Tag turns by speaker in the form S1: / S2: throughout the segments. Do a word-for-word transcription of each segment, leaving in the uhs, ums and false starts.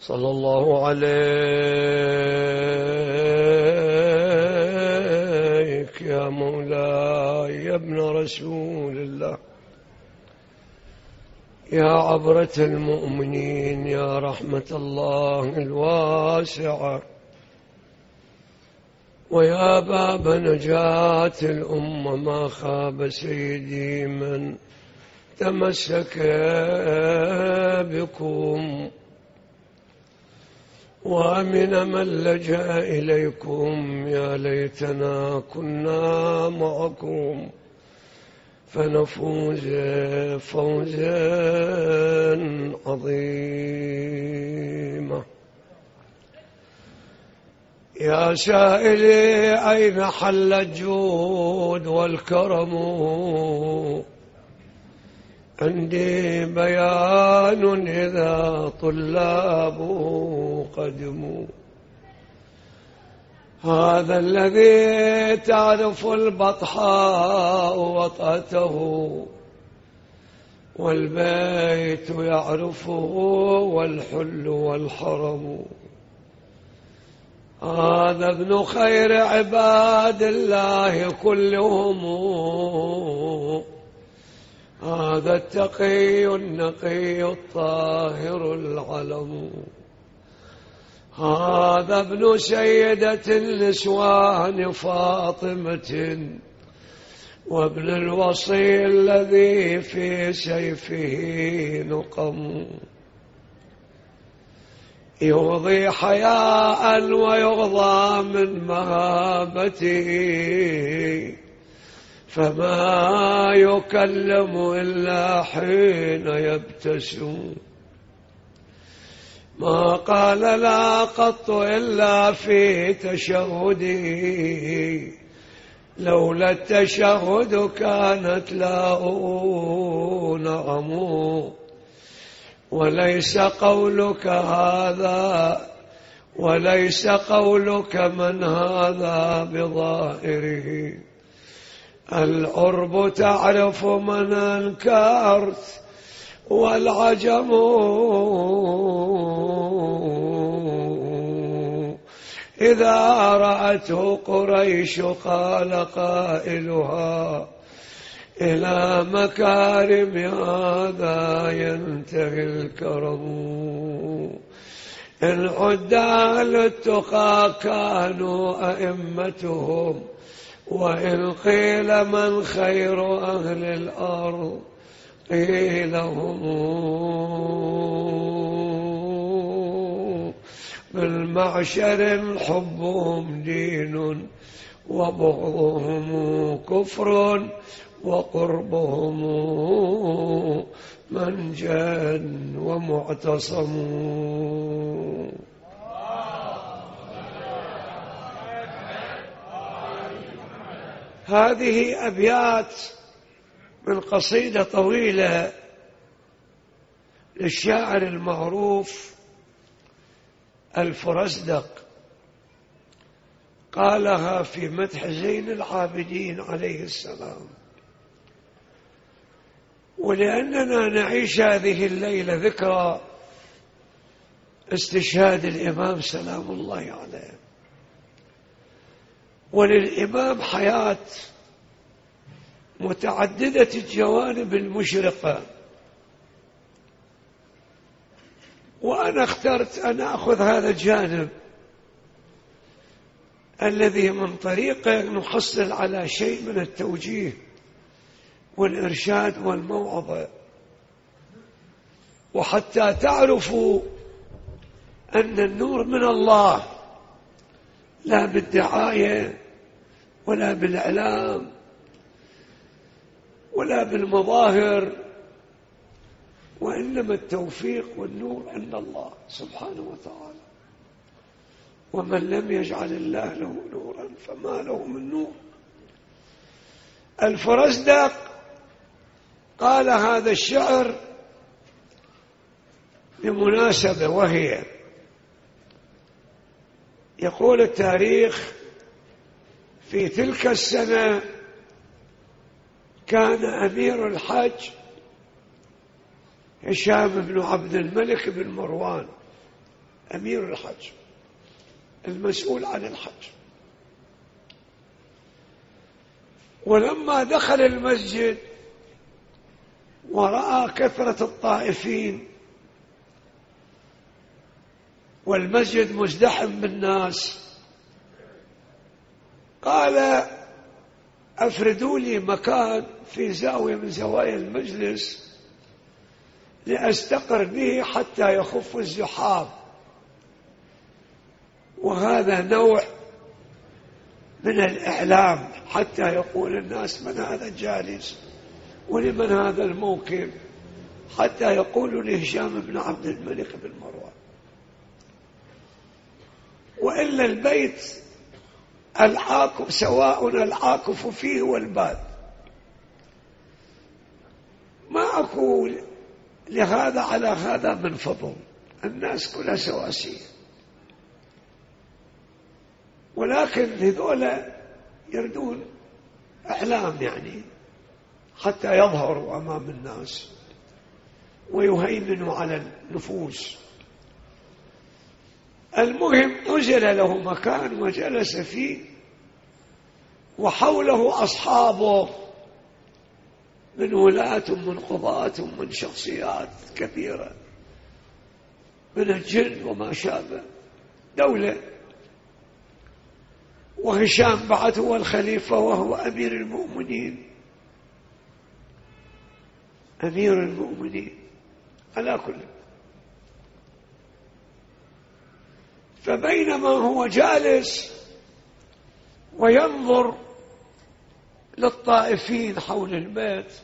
S1: صلى الله عليك يا مولاي يا ابن رسول الله، يا عبرة المؤمنين، يا رحمة الله الواسعة، ويا باب نجاة الأمة. ما خاب سيدي من تمسك بكم، وأمن من لجأ إليكم. يا ليتنا كنا معكم فنفوز فوزا عظيما. يا سائلي أين حل الجود والكرم؟ عندي بيان إذا طلاب قدموا. هذا الذي تعرف البطحاء وطأته، والبيت يعرفه والحل والحرم. هذا ابن خير عباد الله كلهم، هذا التقي النقي الطاهر العلم. هذا ابن سيدة النسوان فاطمة، وابن الوصي الذي في سيفه نقم. يغضي حياء ويغضى من مهابته، فما يكلم إلا حين يبتسم. ما قال لا قط إلا في تشهده، لولا التشهد كانت لاؤه نعم. وليس قولك هذا وليس قولك من هذا بظاهره. العرب تعرف من أنكرت، والعجم إذا رأته قريش قال قائلها إلى مكارم هذا ينتهي الكرم. إن عد أهل التقى كانوا أئمتهم، وإن قيل من خير أهل الأرض قيل هم. بالمعشر حبهم دين، وبغضهم كفر، وقربهم منجا ومعتصم. هذه أبيات من قصيدة طويلة للشاعر المعروف الفرزدق، قالها في مدح زين العابدين عليه السلام. ولأننا نعيش هذه الليلة ذكرى استشهاد الإمام سلام الله عليه، وللإمام حياة متعددة الجوانب المشرقة، وأنا اخترت أن أخذ هذا الجانب الذي من طريقه نحصل على شيء من التوجيه والإرشاد والموعظة، وحتى تعرفوا أن النور من الله، لا بالدعاية ولا بالإعلام ولا بالمظاهر، وإنما التوفيق والنور عند الله سبحانه وتعالى. ومن لم يجعل الله له نورا فما له من نور. الفرزدق قال هذا الشعر بمناسبة، وهي يقول التاريخ في تلك السنة كان أمير الحج هشام بن عبد الملك بن مروان أمير الحج المسؤول عن الحج. ولما دخل المسجد ورأى كثرة الطائفين والمسجد مزدحم بالناس قال أفردوا لي مكان في زاوية من زوايا المجلس لأستقر به حتى يخف الزحام. وهذا نوع من الإعلام حتى يقول الناس من هذا الجالس ولمن هذا الموكب، حتى يقولوا لهشام بن عبد الملك بن مروان. وإلا البيت العاكف سواء العاكف فيه والباد، ما أقول لهذا على هذا من فضل، الناس كلها سواسية، ولكن هذولا يردون إعلام يعني حتى يظهروا أمام الناس ويهيمنوا على النفوس. المهم نزل له مكان وجلس فيه وحوله أصحابه من ولاة من قضاة من شخصيات كثيرة من الجن وما شابه دولة. وهشام بعد هو الخليفة وهو أمير المؤمنين، أمير المؤمنين على كل. فبينما هو جالس وينظر للطائفين حول البيت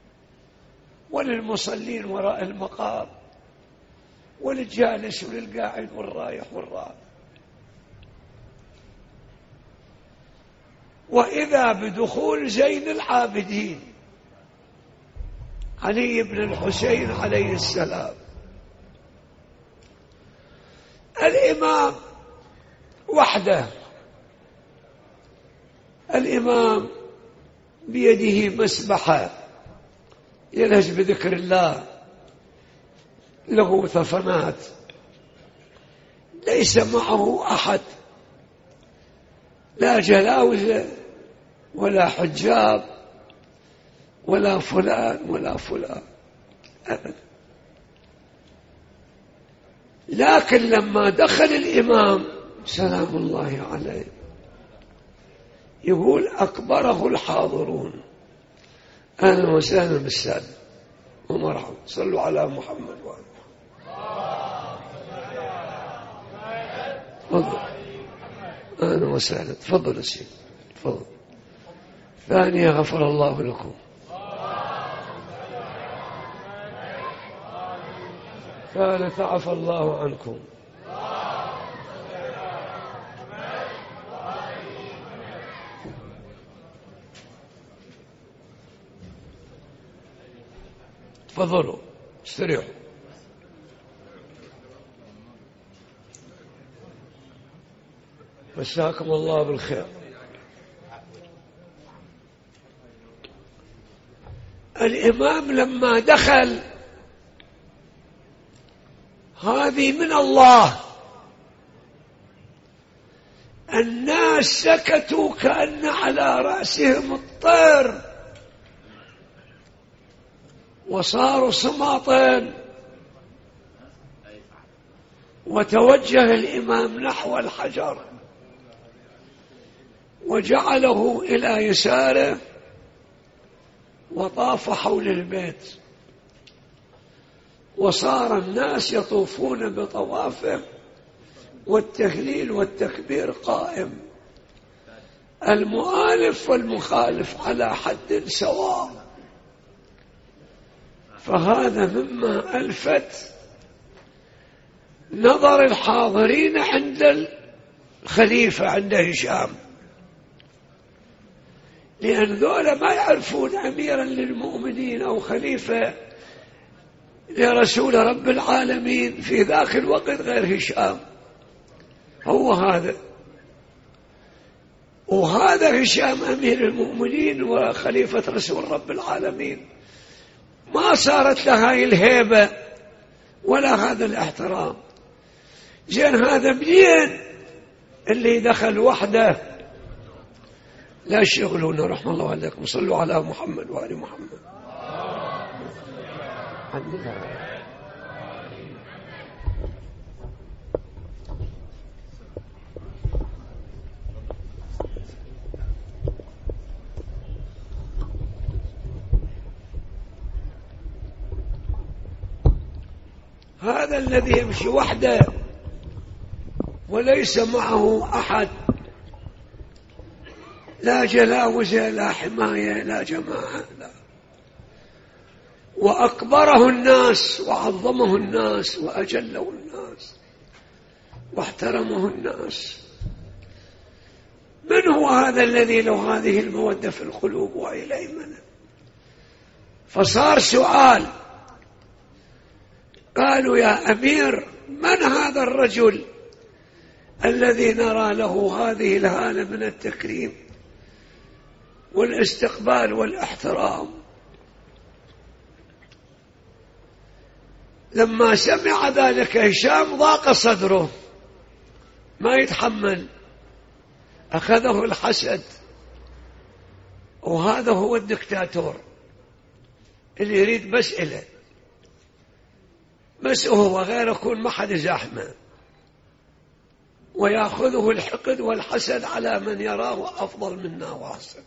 S1: وللمصلين وراء المقام وللجالس وللقاعد والرايح والرايح، وإذا بدخول زين العابدين علي بن الحسين عليه السلام. الإمام وحده، الإمام بيده مسبحة يلهج بذكر الله، له ثفنات، ليس معه أحد، لا جلاوزة ولا حجاب ولا فلان ولا فلان أبدا. لكن لما دخل الإمام سلام الله عليه يقول أكبره الحاضرون أهلا وسهلا بالسادة ومرحبا، صلوا على محمد وآله. تفضل أهلا وسهلا، تفضل السيد تفضل. ثانية غفر الله لكم. ثالث عفى الله عنكم. تفضلوا استريحوا. مساكم الله بالخير. الإمام لما دخل هذه من الله، الناس سكتوا كأن على رأسهم الطير وصاروا صماطين. وتوجه الإمام نحو الحجر وجعله إلى يساره وطاف حول البيت، وصار الناس يطوفون بطوافه والتهليل والتكبير قائم، المؤالف والمخالف على حد سواء. فهذا مما ألفت نظر الحاضرين عند الخليفة عند هشام، لأن ذولا ما يعرفون أميرا للمؤمنين أو خليفة لرسول رب العالمين في ذاك الوقت غير هشام، هو هذا. وهذا هشام أمير المؤمنين وخليفة رسول رب العالمين، ما صارت له هاي الهيبة ولا هذا الاحترام. زين هذا منين اللي دخل وحده؟ لا يشغلون رحمة الله عليكم. صلوا على محمد وآل محمد. هذا الذي يمشي وحده وليس معه أحد، لا جلاوزة لا حماية لا جماعة لا، وأكبره الناس وعظمه الناس وأجله الناس واحترمه الناس. من هو هذا الذي له هذه المودة في القلوب وإلى منه؟ فصار سؤال، قالوا يا أمير من هذا الرجل الذي نرى له هذه الهالة من التكريم والاستقبال والاحترام؟ لما سمع ذلك هشام ضاق صدره ما يتحمل، أخذه الحسد، وهذا هو الدكتاتور اللي يريد بس إله، بس هو غير يكون ما حد زحمه، ويأخذه الحقد والحسد على من يراه أفضل منا وأحسن.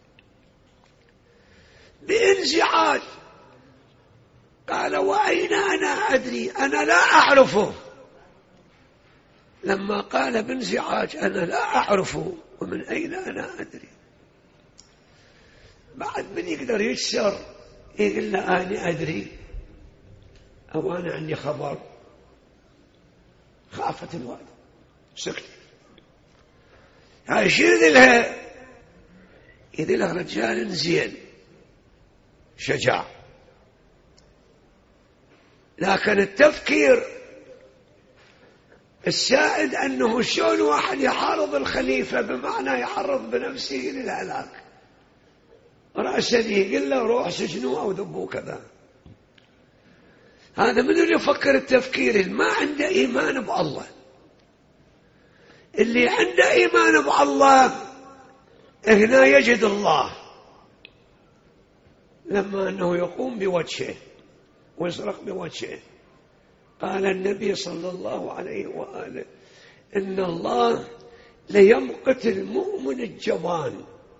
S1: بانزعاج قال وأين أنا أدري، أنا لا أعرفه. لما قال بانزعاج أنا لا أعرفه ومن أين أنا أدري، بعد من يقدر يكسر يقول له أنا أدري أو أنا عندي خبر؟ خافت الوالد سكت. هاي شو يذلها؟ يذلها رجال زين شجاع، لكن التفكير السائد أنه شلون واحد يحارب الخليفة، بمعنى يعرض بنفسه للهلاك، رأسا يقول له روح سجنوه أو ذبوه كذا. هذا من اللي يفكر التفكير اللي ما عنده إيمان بالله. اللي عنده إيمان بالله هنا يجد الله، لما أنه يقوم بوجهه ويصرخ بوجهه. قال النبي صلى الله عليه وآله إن الله ليمقت المؤمن الجبان.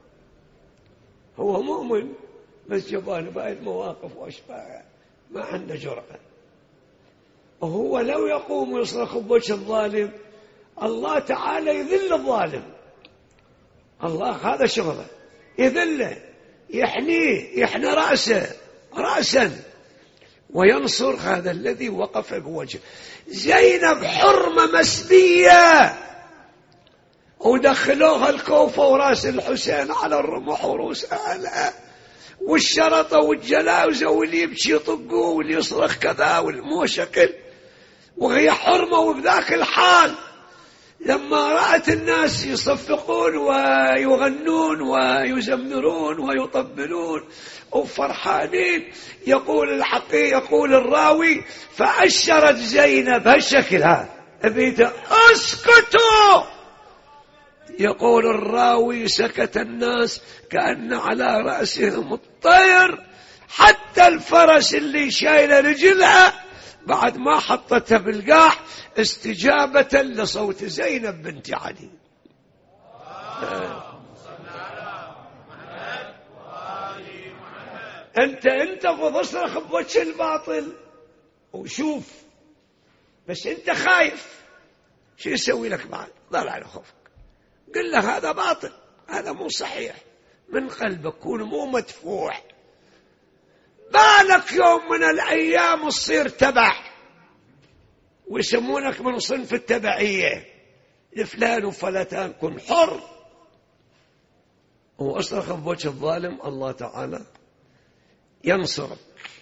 S1: هو مؤمن بس جبان بهاي المواقف وأشباهها، ما عنده جرأة. وهو لو يقوم ويصرخ بوجه الظالم الله تعالى يذل الظالم. الله هذا شغله، يذله، يحنيه، يحنى رأسه رأسا، وينصر هذا الذي وقف بوجهه. زينب حرمة مسبية، ودخلوها الكوفة وراس الحسين على الرمح وروس أهلها، والشرطة والجلاوزة، واللي يبكي يطقوه واللي يصرخ كذا والمو شكل، وهي حرمة. وبذاك الحال لما رأت الناس يصفقون ويغنون ويزمرون ويطبلون وفرحانين، يقول الحقي يقول الراوي فأشرت زينب هالشكل هذا أبيت اسكتوا. يقول الراوي سكت الناس كأن على رأسهم الطير، حتى الفرس اللي شايله رجلها بعد ما حطتها بالقاع استجابة لصوت زينب بنت علي. أنت أنت فتصرخ بوجه الباطل وشوف، بس أنت خايف، شو يسوي لك بعد؟ ضل على خوفك، قل له هذا باطل، هذا مو صحيح، من قلبك كون مو مدفوع. بالك يوم من الأيام تصير تبع، ويسمونك من صنف التبعية لفلان وفلتان، كن حر. وأصرخ بوجه الظالم الله تعالى ينصرك.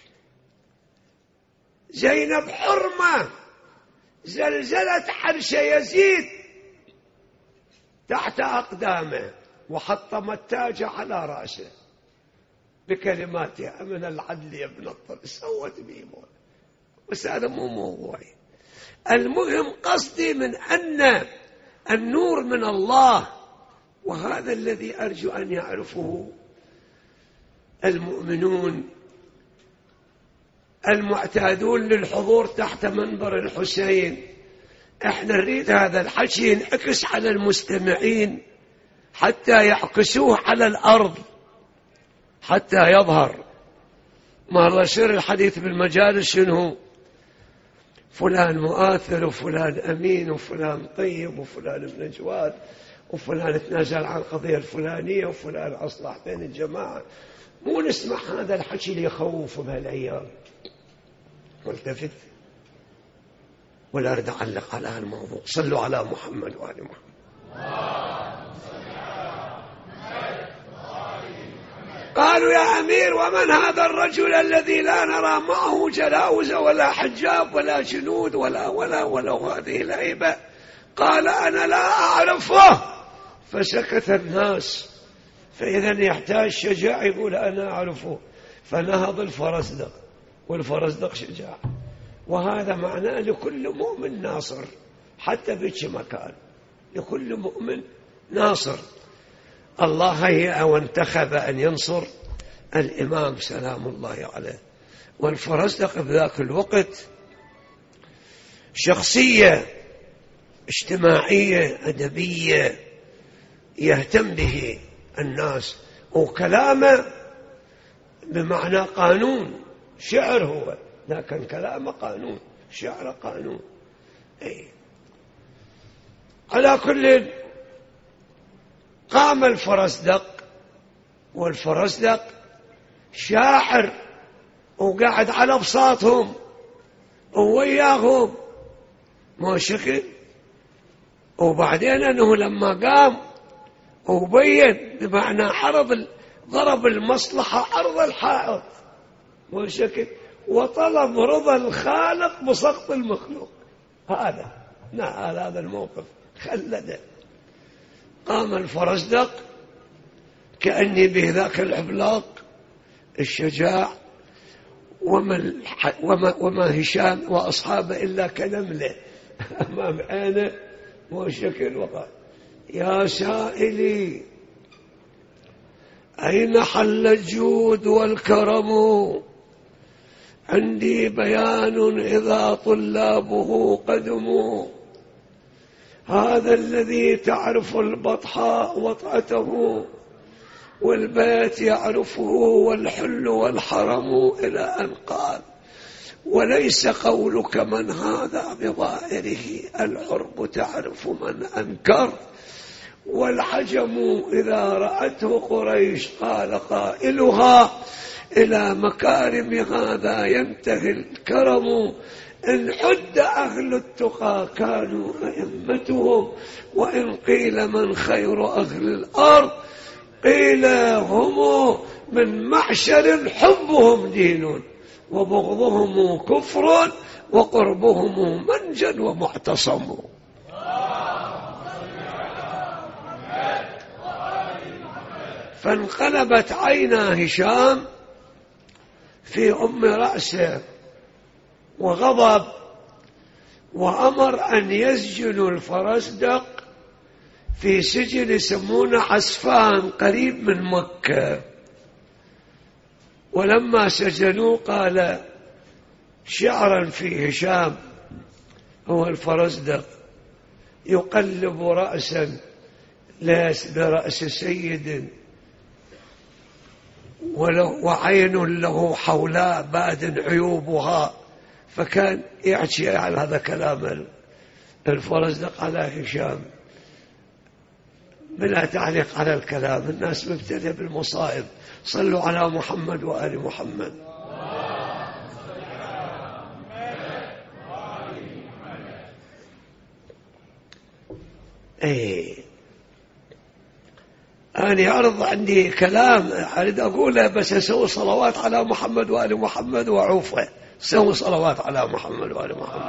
S1: زينب حرمة زلزلت حرش يزيد تحت أقدامه، وحطم التاج على رأسه بكلماتها من العدل يا ابن الطر. سوت بيمون، بس هذا مو موضوعي. المهم قصدي من أن النور من الله، وهذا الذي أرجو أن يعرفه المؤمنون المعتادون للحضور تحت منبر الحسين. احنا نريد هذا الحكي ينعكس على المستمعين حتى يعكسوه على الأرض، حتى يظهر. مرة يصير الحديث بالمجالس شنو؟ فلان مؤثر وفلان أمين وفلان طيب وفلان ابن جواد وفلان تنازل عن القضية الفلانية وفلان أصلح بين الجماعة. مو نسمع هذا الحكي اللي يخوف بهالأيام. والتفت ولا أريد أعلق على هالموضوع. صلوا على محمد وآل محمد. قالوا يا أمير ومن هذا الرجل الذي لا نرى معه جلاوز ولا حجاب ولا جنود ولا ولا ولا هذه الهيبة؟ قال أنا لا أعرفه. فسكت الناس. فإذا يحتاج شجاع يقول أنا أعرفه. فنهض الفرزدق، والفرزدق شجاع، وهذا معناه لكل مؤمن ناصر حتى بيش مكان، لكل مؤمن ناصر. الله هيأ وانتخب أن ينصر الإمام سلام الله عليه. والفرزدق بذاك الوقت شخصية اجتماعية أدبية يهتم به الناس، وكلامه بمعنى قانون. شعر هو، لكن كلامه قانون، شعر قانون. أي. على كل قام الفرزدق، والفرزدق شاعر وقعد على بساطهم ووياهم ما شكل. وبعدين أنه لما قام وبين بمعنى عرض ضرب المصلحة عرض الحائط ما شكل، وطلب رضا الخالق بسقط المخلوق. هذا نعم هذا الموقف خلده. قام الفرزدق كأني به ذاك العبلاق الشجاع، وما, وما, وما هشام وأصحابه إلا كنملة أمام عينه وشكل. وقال يا سائلي أين حل الجود والكرم؟ عندي بيان إذا طلابه قدموا. هذا الذي تعرف البطحاء وطأته، والبيت يعرفه والحل والحرم، إلى أن قال وليس قولك من هذا بظاهره، العرب تعرف من أنكر، والعجم إذا رأته قريش قال قائلها إلى مكارم هذا ينتهي الكرم. إن عد أهل التقى كانوا أئمتهم، وإن قيل من خير أهل الأرض قيل هم من معشر حبهم دين وبغضهم كفر وقربهم منجا ومعتصم. فانقلبت عينا هشام في أم رأسه وغضب، وأمر أن يسجنوا الفرزدق في سجن يسمونه عسفان قريب من مكة. ولما سجنوه قال شعرا في هشام هو الفرزدق يقلب رأسا ليس برأس سيد، وعين له حولاء باد عيوبها. فكان يحكي على هذا كلام الفرزدق على هشام بلا تعليق على الكلام. الناس مبتلى بالمصائب. صلوا على محمد وآل محمد. ايه أنا يعرض عندي كلام أريد أقوله، بس أسوي صلوات على محمد وآل محمد وعوفه. سوي صلوات على محمد وآل محمد.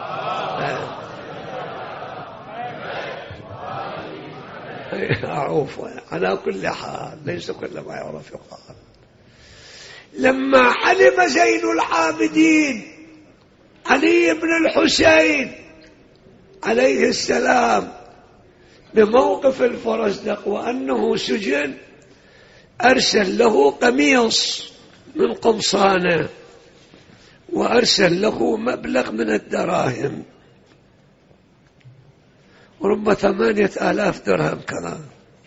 S1: أعوفه على كل حال، ليس كل ما يعرف يقال. لما علم زين العابدين علي بن الحسين عليه السلام بموقف الفرزدق وأنه سجن أرسل له قميص من قمصانه وأرسل له مبلغ من الدراهم ورب ثمانية آلاف درهم كذا.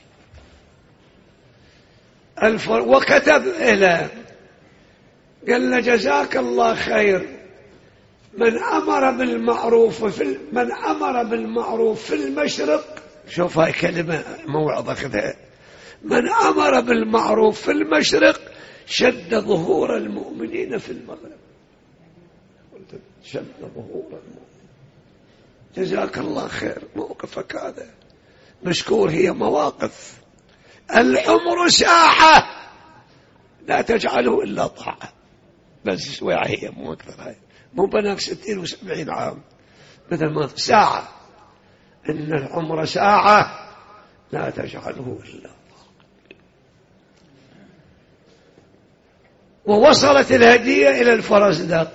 S1: وكتب إليه قال له جزاك الله خير، من أمر بالمعروف في من أمر بالمعروف في المشرق، شوف هاي كلمة موعظة كذا، من أمر بالمعروف في المشرق شد ظهور المؤمنين في المغرب. شد ظهور المؤمنين. جزاك الله خير، موقفك هذا مشكور. هي مواقف. العمر ساعة لا تجعله إلا طاعة، بس شوية هي مو أكثر. هاي مو بناك ستين وسبعين عام مثل ما ساعة. إن العمر ساعة لا تجعله إلا طاعة. ووصلت الهدية إلى الفرزدق.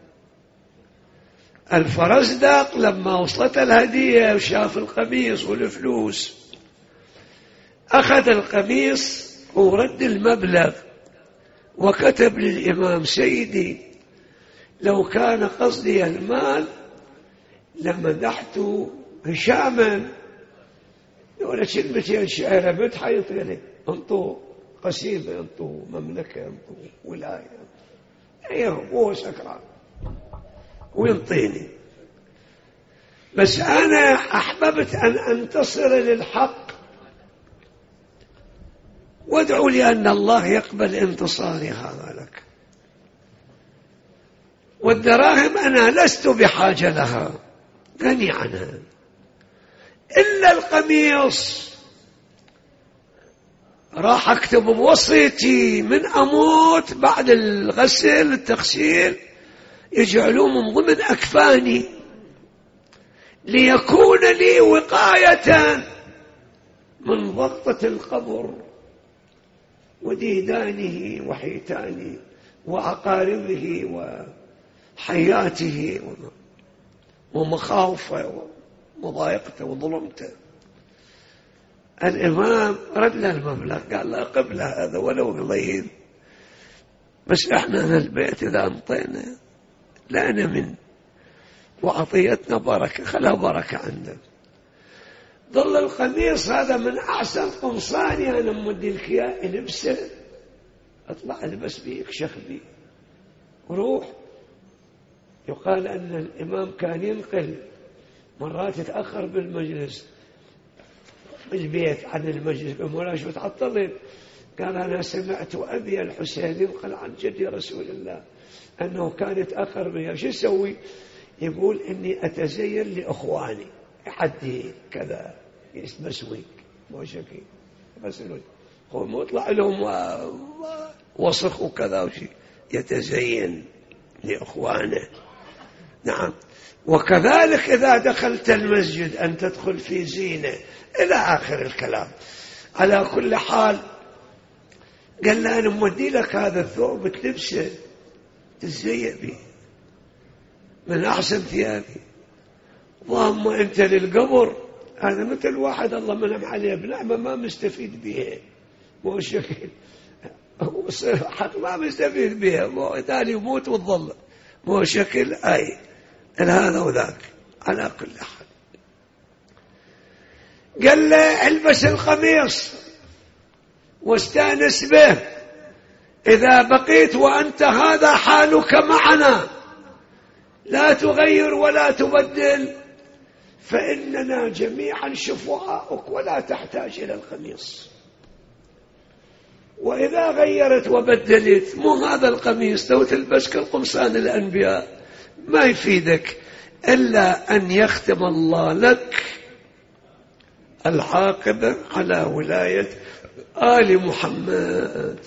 S1: الفرزدق لما وصلت الهدية وشاف القميص والفلوس أخذ القميص ورد المبلغ وكتب للإمام: سيدي، لو كان قصدي المال لمدحت هشاما. ولا كلمتين شعر بنت حيطيني انطوا قسيمة، انطوا مملكة، انطوا ولاية، ايه هو سكران وينطيني. بس أنا أحببت أن أنتصر للحق، وادعوا لي أن الله يقبل انتصاري هذا لك. والدراهم أنا لست بحاجة لها، غني عنها، إلا القميص راح أكتب بوصيتي من أموت بعد الغسل التغسيل يجعلوه من ضمن أكفاني ليكون لي وقاية من ضغطة القبر وديدانه وحيتانه وأقاربه وحياته ومخاوفه ومضايقته وظلمته. الإمام رد له المبلغ، قال له قبل هذا ولو قليل، بس احنا البيت إذا انطينا لنا من وعطيتنا بركة، خلها بركة عندك. ظل القميص هذا من أحسن قمصاني أنا مودي لك إياه، البسه، اطلع البس بيه، اكشخ بيه وروح. يقال أن الإمام كان ينقل مرات يتأخر بالمجلس بالبيت عن المجلس بمولاش وتعطلين. قال أنا سمعت أبي الحسين ينقل عن جدي رسول الله أنه كان يتأخر بها. شو يسوي؟ يقول إني أتزين لأخواني، حدي كذا يسمسويك موشكي بس هو مطلع لهم وصخ وكذا وشي، يتزين لأخوانه. نعم. وكذلك إذا دخلت المسجد أن تدخل في زينة إلى آخر الكلام. على كل حال قال له أنا مودي لك هذا الثوب تلبسه تزين به من أحسن ثيابي، اللهم أنت للقبر هذا مثل واحد الله منعم عليه بنعمة ما مستفيد بها، مو شكل حق ما مستفيد بها، مو تالي يموت وتظل مو شكل أي هذا وذاك. على كل حال قال له البس القميص واستانس به، إذا بقيت وأنت هذا حالك معنا لا تغير ولا تبدل، فإننا جميعا شفعاؤك ولا تحتاج إلى القميص. وإذا غيرت وبدلت مو هذا القميص لو تلبس كالقمصان الأنبياء ما يفيدك إلا أن يختم الله لك العاقبة على ولاية آل محمد.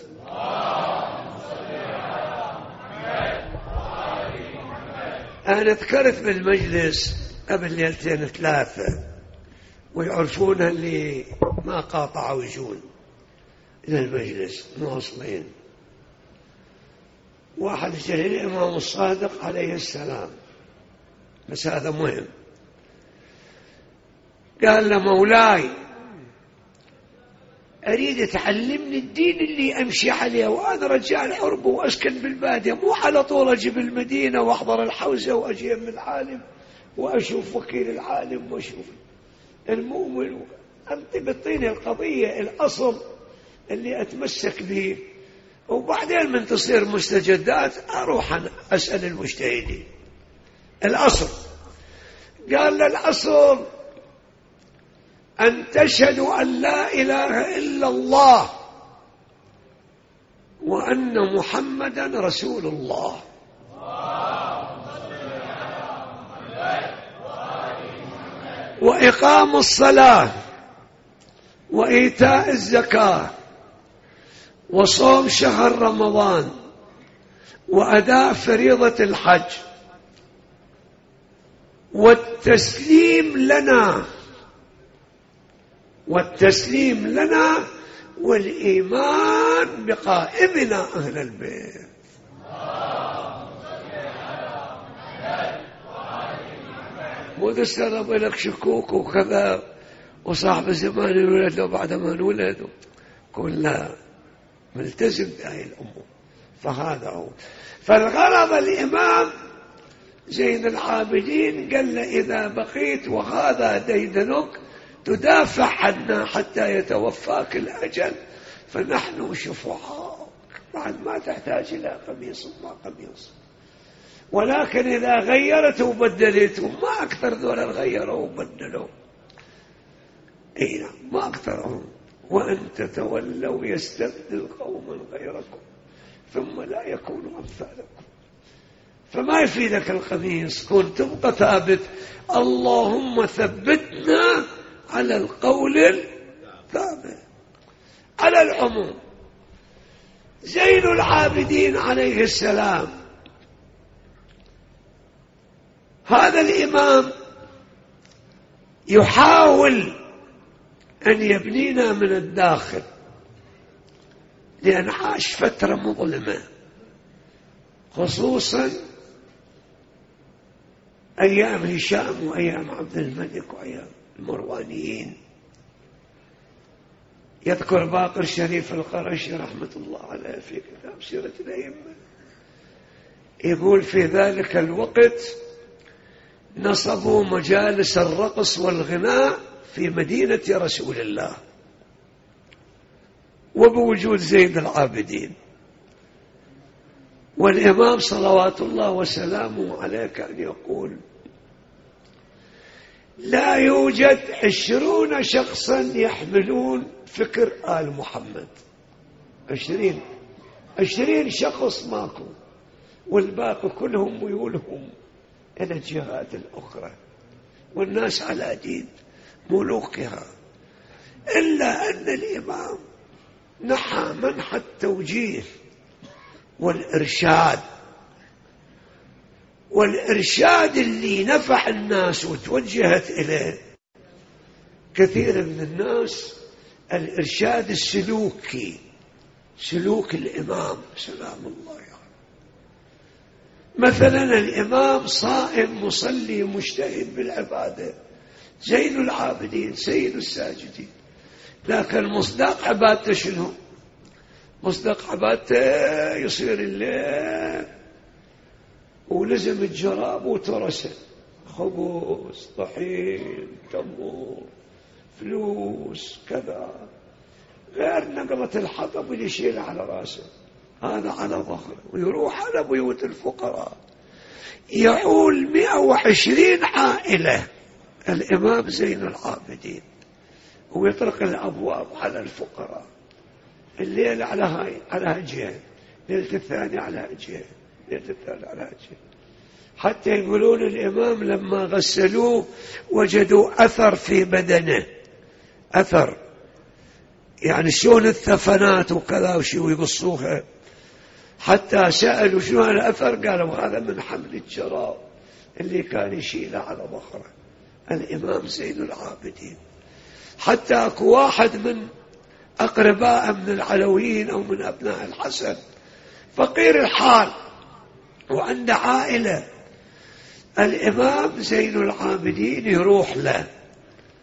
S1: أنا ذكرت بالمجلس قبل ليلتين ثلاثة ويعرفون اللي ما قاطعوا يجون إلى المجلس مواصلين. واحد جاء الإمام الصادق عليه السلام، بس هذا مهم. قال له مولاي أريد تعلمني الدين اللي أمشي عليه، وأنا رجال حرب وأسكن بالبادية، مو على طول أجي بالمدينة وأحضر الحوزة وأجي من العالم وأشوف وكيل العالم وأشوف المؤمن. أنت بطيني القضية الأصل اللي أتمسك به، وبعدين من تصير مستجدات أروح أنا أسأل المجتهدين. الأصل قال الأصل أن تشهد أن لا إله إلا الله وأن محمدا رسول الله. وإقام الصلاة وإيتاء الزكاة وصوم شهر رمضان وأداء فريضة الحج والتسليم لنا والتسليم لنا والإيمان بقائمنا أهل البيت. مو تستغرب لك شكوك وكذا وصاحب الزمان يولد له بعد ما نولد، قل لا، ملتزم بهذه الأمور. فهذا هو. فالغرض الإمام زين العابدين قال له إذا بقيت وهذا ديدنك تدافع عنا حتى يتوفاك الأجل فنحن شفعاء، بعد ما تحتاج إلى قميص ما قميص. ولكن إذا غيرت وبدلت، وما أكثر ذولا غيروا وبدلوا، إيه ما أكثرهم، وأن تتولوا يستبدل قوما غيركم ثم لا يكونوا أمثالكم. فما يفيدك القميص، كن تبقى ثابت. اللهم ثبتنا على القول الثابت. على العموم زين العابدين عليه السلام هذا الإمام يحاول أن يبنينا من الداخل، لأن عاش فترة مظلمة، خصوصا أيام هشام وأيام عبد الملك وأيام المروانيين. يذكر باقر شريف القرشي رحمة الله عليه في كتاب سيرة الأئمة، يقول في ذلك الوقت نصبوا مجالس الرقص والغناء في مدينة رسول الله وبوجود زين العابدين. والإمام صلوات الله وسلامه عليه كان يقول لا يوجد عشرون شخصا يحملون فكر آل محمد. عشرين عشرين شخص ماكو، والباقي كلهم ميولهم إلى الجهات الأخرى، والناس على دين ملوكها. إلا أن الإمام نحى منح التوجيه والإرشاد، والإرشاد اللي نفع الناس وتوجهت إليه كثير من الناس الإرشاد السلوكي، سلوك الإمام سلام الله عليه. مثلا الإمام صائم مصلي مجتهد بالعبادة، زين العابدين سيد الساجدين، لكن مصداق عبادته شنو؟ مصداق عبادته يصير الليل ولزم الجراب وترسه، خبز طحين تمور فلوس كذا، غير نقلة الحطب اللي يشيل على راسه، هذا على ظهره، ويروح على بيوت الفقراء، يعول مئة وعشرين عائلة الإمام زين العابدين، ويطرق الأبواب على الفقراء، الليل على هاي على جهة، ليلة الثانية على جهة، ليلة الثالثة على جهة. حتى يقولون الإمام لما غسلوه وجدوا أثر في بدنه، أثر يعني شلون الثفنات وكذا وشو يقصوها، حتى سألوا شنو الأثر، قالوا هذا من حمل الجراب اللي كان يشيله على ظهره الإمام زين العابدين. حتى أكو واحد من أقرباء من العلويين أو من أبناء الحسن فقير الحال وعنده عائلة، الإمام زين العابدين يروح له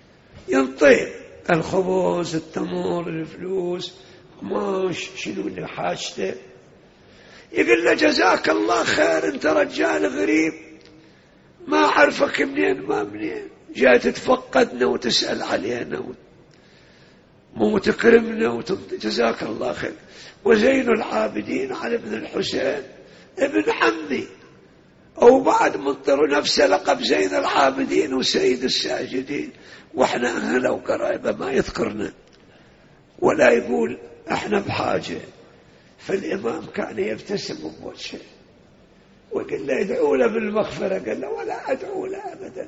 S1: ينطيه الخبز، التمر، الفلوس، ما شنو اللي حاجته. يقول له جزاك الله خير، انت رجال غريب، ما أعرفك منين ما منين، جاي تتفقدنا وتسأل علينا مو تكرمنا وتنطي، جزاك الله خير. وزين العابدين علي بن الحسين ابن عمي، أو بعد منطر نفسه لقب زين العابدين وسيد الساجدين، وإحنا أهله وقرايبه ما يذكرنا ولا يقول إحنا بحاجة. فالإمام كان يبتسم بوجهه وقال له ادعوا له بالمغفرة، قال له ولا أدعو له أبدا.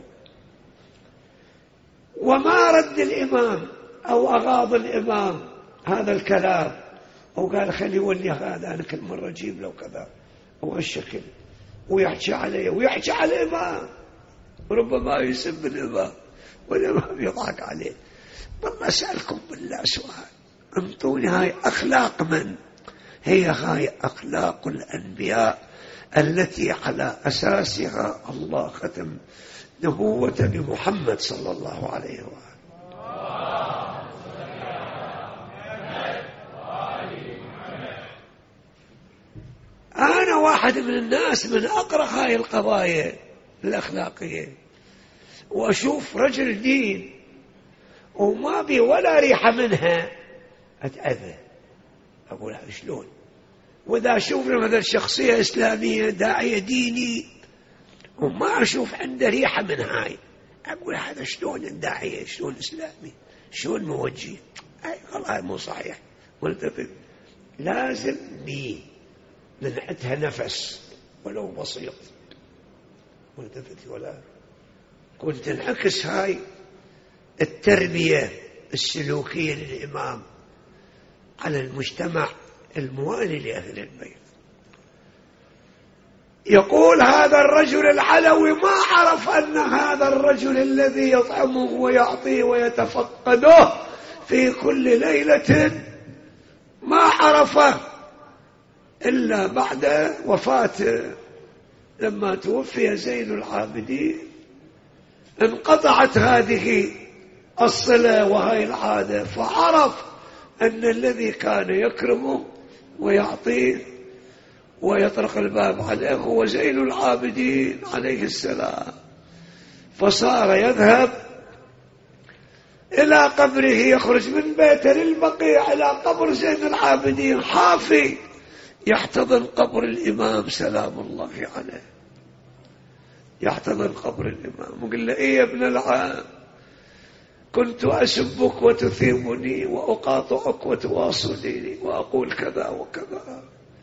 S1: وما رد الإمام أو أغاض الإمام هذا الكلام، أو قال خلي يولي هذا أنا كل مرة أجيب له كذا أو الشكل ويحكي عليه ويحكي على الإمام، ربما يسب الإمام والإمام يضحك عليه. والله أسألكم بالله سؤال، انطوني هاي أخلاق من؟ هي هاي أخلاق الأنبياء التي على أساسها الله ختم نبوة بمحمد صلى الله عليه وآله. أنا واحد من الناس من أقرأ هاي القضايا الأخلاقية وأشوف رجل دين وما بي ولا ريحة منها أتأذى، أقول هذا شلون؟ وإذا أشوف مثلا شخصية إسلامية داعية ديني وما أشوف عنده ريحة من هاي، أقول هذا شلون الداعية، شلون إسلامي، شلون موجه؟ أي والله مو صحيح. ملتفت لازم بي ننعتها نفس ولو بسيط، ملتفت ولا كنت نعكس هاي التربية السلوكية للإمام على المجتمع الموالي لأهل البيت. يقول هذا الرجل العلوي ما عرف أن هذا الرجل الذي يطعمه ويعطيه ويتفقده في كل ليلة ما عرفه إلا بعد وفاته. لما توفي زين العابدين انقطعت هذه الصلة وهي العادة، فعرف أن الذي كان يكرمه ويعطيه ويطرق الباب عليه هو زين العابدين عليه السلام. فصار يذهب إلى قبره، يخرج من بيته للبقيع إلى قبر زين العابدين حافي يحتضن قبر الإمام سلام الله عليه، يحتضن قبر الإمام وقال له إيه يا ابن العام، كنت أسبك وتثيبني وأقاطعك وتواصلني وأقول كذا وكذا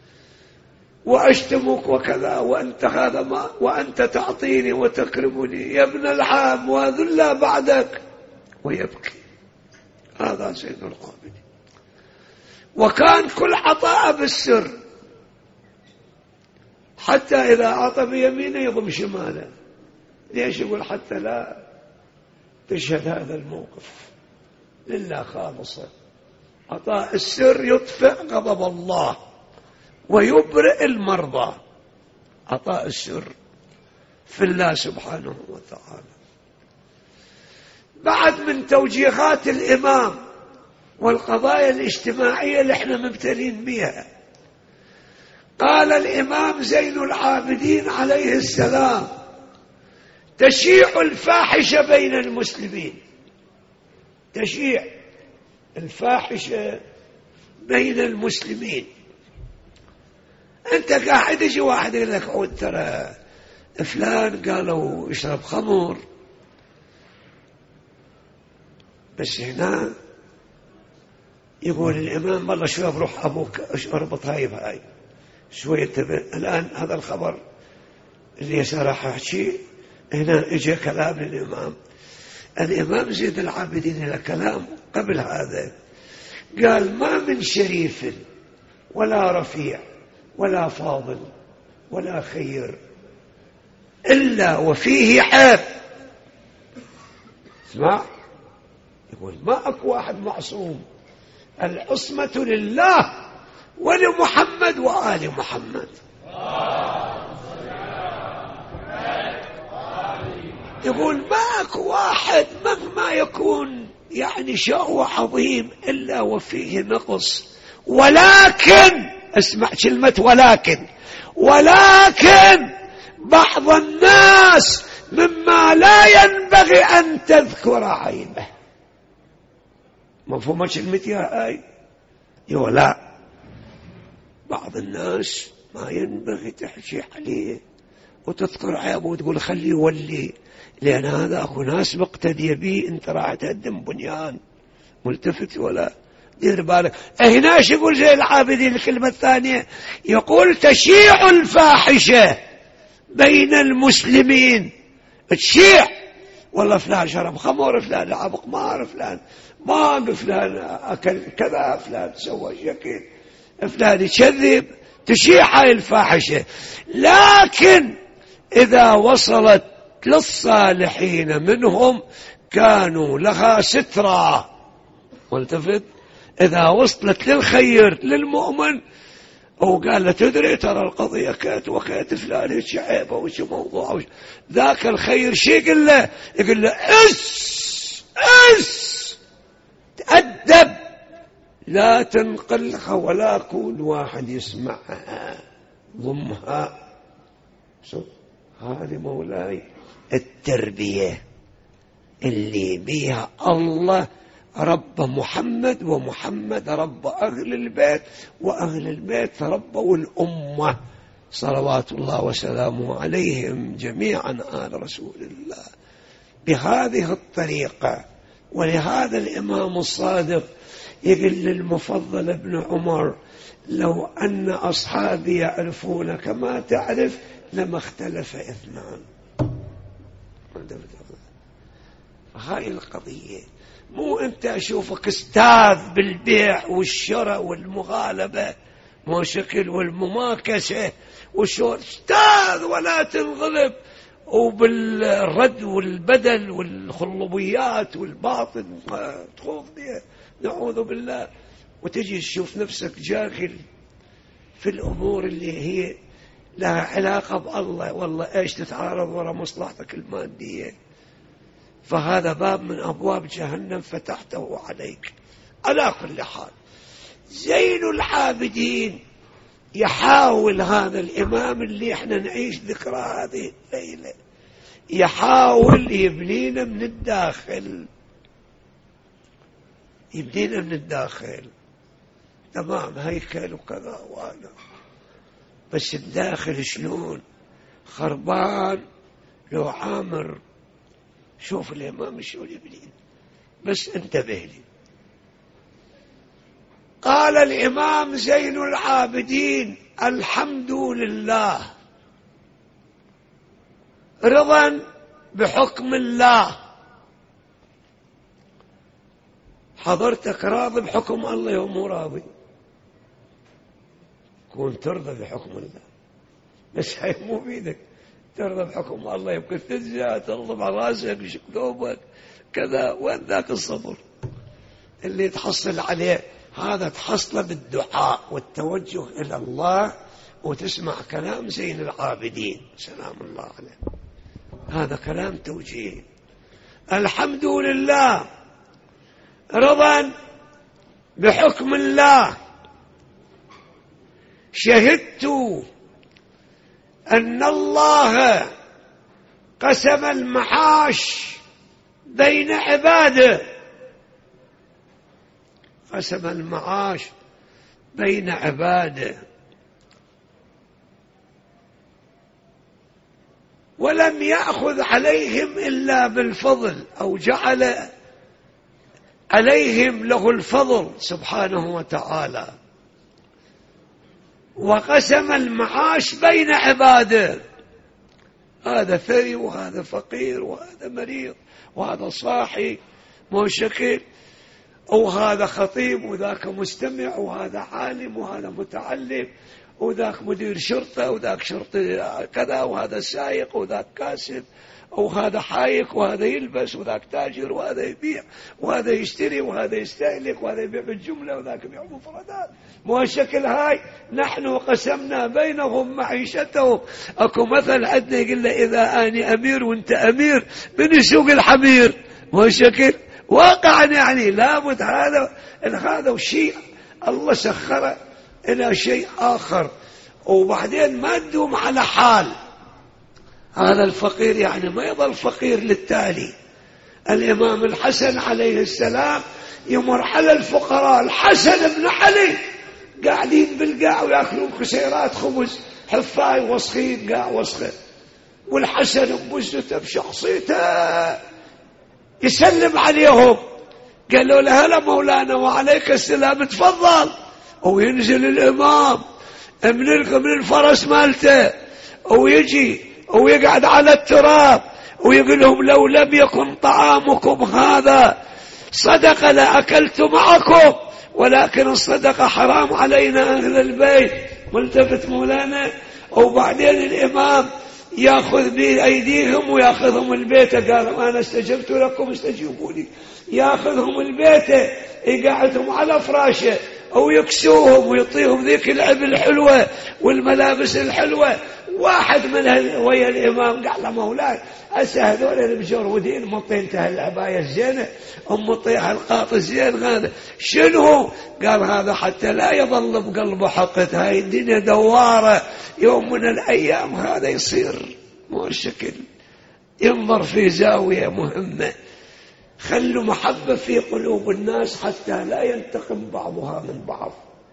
S1: وأشتمك وكذا، وأنت هذا ما وأنت تعطيني وتكرمني يا ابن العام وذل بعدك، ويبكي. هذا زين العابدين. وكان كل عطاء بالسر، حتى إذا أعطى بيمينه يضم شماله. ليش؟ يقول حتى لا تشهد هذا الموقف لله خالصا. عطاء السر يطفئ غضب الله ويبرئ المرضى. عطاء السر في الله سبحانه وتعالى. بعد من توجيهات الإمام والقضايا الاجتماعية اللي احنا مبتلين بها، قال الإمام زين العابدين عليه السلام تشيع الفاحشة بين المسلمين. تشيع الفاحشة بين المسلمين. أنت قاعد يجي واحد يقول لك عود ترى فلان قالوا يشرب خمر، بس هنا يقول الإمام والله شوية بروح أبوك اربط هاي بهاي شوية انتبه. الآن هذا الخبر اللي سراح أحكي هنا إجا كلام الإمام. الإمام زين العابدين له كلام قبل هذا، قال ما من شريف ولا رفيع ولا فاضل ولا خير إلا وفيه عيب. اسمع، يقول ما أكو واحد معصوم، العصمة لله ولمحمد وآل محمد. يقول ما أكو واحد مهما يكون يعني شأوى عظيم إلا وفيه نقص. ولكن اسمع كلمة ولكن، ولكن بعض الناس مما لا ينبغي أن تذكر عيبه. مفهوم كلمة يا هاي؟ يو لا، بعض الناس ما ينبغي تحكي عليه وتذكر عيبه وتقول خليه يولي، لأن هذا أخو ناس مقتدي به، أنت راح تقدم بنيان. ملتفت ولا؟ دير بالك. هنا ايش يقول زي العابدين الكلمة الثانية؟ يقول تشيع الفاحشة بين المسلمين. تشيع، والله فلان شرب خمر، فلان لعب قمار، فلان ماق، فلان أكل كذا، فلان سوى شكل، فلان يكذب. تشيع هاي الفاحشة. لكن إذا وصلت للصالحين منهم كانوا لها سترا. والتفت، إذا وصلت للخير للمؤمن وقال له تدري ترى القضية كات وكات فلان هيك عيبه وش موضوع وش ذاك الخير، شي يقول له؟ يقول له اس اس تأدب، لا تنقلها ولا كون واحد يسمعها، ضمها. هذه مولاي التربية اللي بيها الله رب محمد، ومحمد رب أهل البيت، وأهل البيت ربوا الأمة صلوات الله وسلامه عليهم جميعا آل رسول الله بهذه الطريقة. ولهذا الإمام الصادق يقول للمفضل ابن عمر لو أن أصحابي يعرفون كما تعرف لما اختلف اثنان. هاي القضية، مو أنت أشوفك استاذ بالبيع والشراء والمغالبة مو شكل والمماكسة والشور، استاذ ولا تنغلب، وبالرد والبدل والخلوبيات والباطل تخوض بها نعوذ بالله، وتجي تشوف نفسك جاهل في الأمور اللي هي لها علاقة بالله، والله إيش تتعارض وراء مصلحتك المادية. فهذا باب من أبواب جهنم فتحته عليك. على كل حال، زين العابدين يحاول هذا الإمام اللي احنا نعيش ذكرى هذه الليلة، يحاول يبنينا من الداخل، يبنينا من الداخل. تمام، هيكل وكذا وأنا، بس الداخل شلون؟ خربان. لو عامر شوف الإمام شو يبنين، بس انتبه لي. قال الإمام زين العابدين الحمد لله رضا بحكم الله. حضرتك راضي بحكم الله يوم مو راضي؟ كون ترضى بحكم الله، بس هاي مو بيدك ترضى بحكم الله. يمكن ترجع تغضب على راسك وشكلوبك كذا، وين ذاك الصبر اللي تحصل عليه؟ هذا تحصله بالدعاء والتوجه إلى الله، وتسمع كلام زين العابدين سلام الله عليه. هذا كلام توجيه. الحمد لله رضا بحكم الله. شهدت أن الله قسم المعاش بين عباده، قسم المعاش بين عباده، ولم يأخذ عليهم إلا بالفضل، أو جعل عليهم له الفضل سبحانه وتعالى. وقسم المعاش بين عباده، هذا ثري وهذا فقير وهذا مريض وهذا صاحي مو شكل، وهذا خطيب وذاك مستمع وهذا عالم وهذا متعلم وذاك مدير شرطة وذاك شرطة كذا وهذا سائق وذاك كاسب وهذا حايك وهذا يلبس وذاك تاجر وهذا يبيع وهذا يشتري وهذا يستهلك وهذا يبيع بالجملة وذاك يبيع مفردات. مو هالشكل هاي. نحن قسمنا بينهم معيشتهم. اكو مثل عندنا يقول له إذا أنا أمير وانت أمير من يسوق الحمير، مو هالشكل. واقعا يعني لابد هذا هذا شيء الله سخره إلى شيء آخر. وبعدين ما تدوم على حال هذا الفقير، يعني ما يظل فقير للتالي. الإمام الحسن عليه السلام يمر على الفقراء، الحسن بن علي قاعدين بالقاع ويأكلون خسيرات خبز حفاي وسخين قاع وسخه، والحسن بوزته بشخصيته يسلم عليهم. قالوا له هلا مولانا وعليك السلام تفضل. وينزل الإمام من من الفرس مالته ويجي ويقعد على التراب ويقول لهم لو لم يكن طعامكم هذا صدقة لأكلت معكم، ولكن الصدقة حرام علينا أهل البيت. ملتفت مولانا. وبعدين الإمام يأخذ بأيديهم ويأخذهم البيت، قال أنا استجبت لكم استجيبوا لي. يأخذهم البيت يقعدهم على فراشه ويكسوهم ويعطيهم ذيك العب الحلوة والملابس الحلوة. واحد من ويا الإمام قال له مولاي هسه هذول المجرودين مطينته العباية الزينة ومطيها القاط الزين هذا شنو؟ قال هذا حتى لا يظل بقلبه حقد، هاي الدنيا دوارة، يوم من الأيام هذا يصير مو شكل، ينظر في زاوية مهمة. خلوا محبة في قلوب الناس حتى لا ينتقم بعضها من بعض،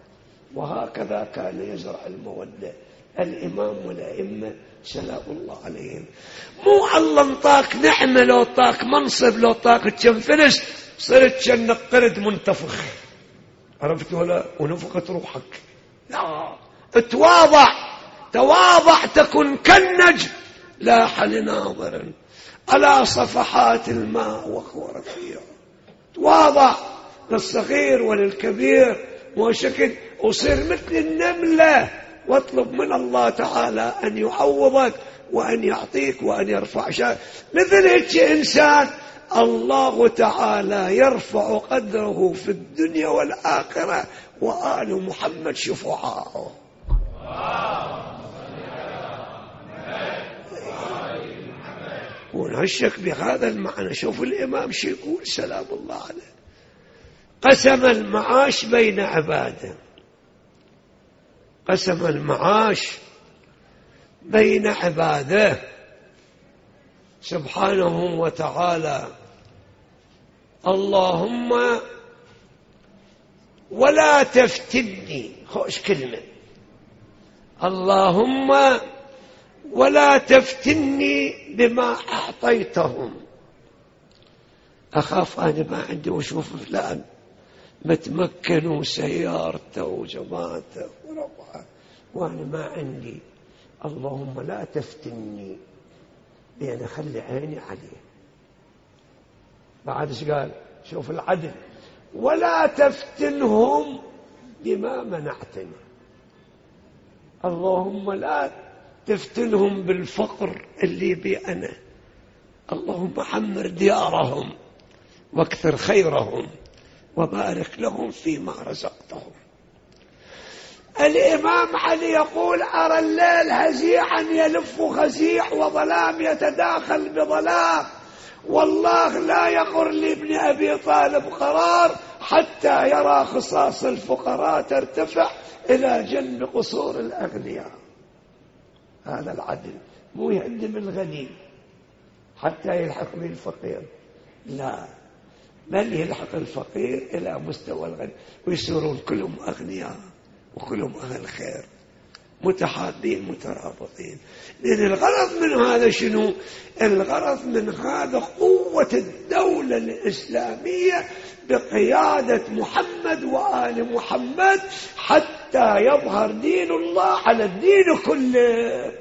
S1: وهكذا كان يزرع المودة الإمام والأئمة سلام الله عليهم. مو الله انطاك نعمة لو طاك منصب لو طاك كم فلس صرت كأنك قرد منتفخ، عرفت ولا ونفخت روحك. لا، اتواضع، تواضع تكن كالنجم لاح لناظر على صفحات الماء وهو رفيع. تواضع للصغير وللكبير وشكل وصير مثل النملة، واطلب من الله تعالى أن يعوضك وأن يعطيك وأن يرفع شأنك. مثل هيك إنسان الله تعالى يرفع قدره في الدنيا والآخرة، وآل محمد شفعاءه. ونهشك بهذا المعنى. شوف الإمام شو يقول سلام الله عليه: قسم المعاش بين عباده، قسم المعاش بين عباده سبحانه وتعالى. اللهم ولا تفتني، خوش كلمة، اللهم ولا تفتني بما أعطيتهم. أخاف أنا ما عندي وشوف فلان متمكن وسيارته وجماعته وربعه وأنا ما عندي. اللهم لا تفتني بأن أخلي عيني عليه. بعد ايش قال؟ شوف العدل: ولا تفتنهم بما منعتني. اللهم لا تفتنهم بالفقر اللي بي أنا، اللهم عمر ديارهم واكثر خيرهم وبارك لهم فيما رزقتهم. الإمام علي يقول: أرى الليل هزيعا يلف خزيع وظلام يتداخل بظلام، والله لا يقر لابن أبي طالب قرار حتى يرى خصاص الفقراء ترتفع إلى جنب قصور الأغنياء. هذا العدل، مو يهدم الغني حتى يلحق بالفقير، لا، بل يلحق الفقير إلى مستوى الغني ويصيرون كلهم أغنياء وكلهم أهل خير متحابين مترابطين. لأن الغرض من هذا شنو؟ الغرض من هذا قوة الدولة الإسلامية بقيادة محمد وآل محمد حتى يظهر دين الله على الدين كله.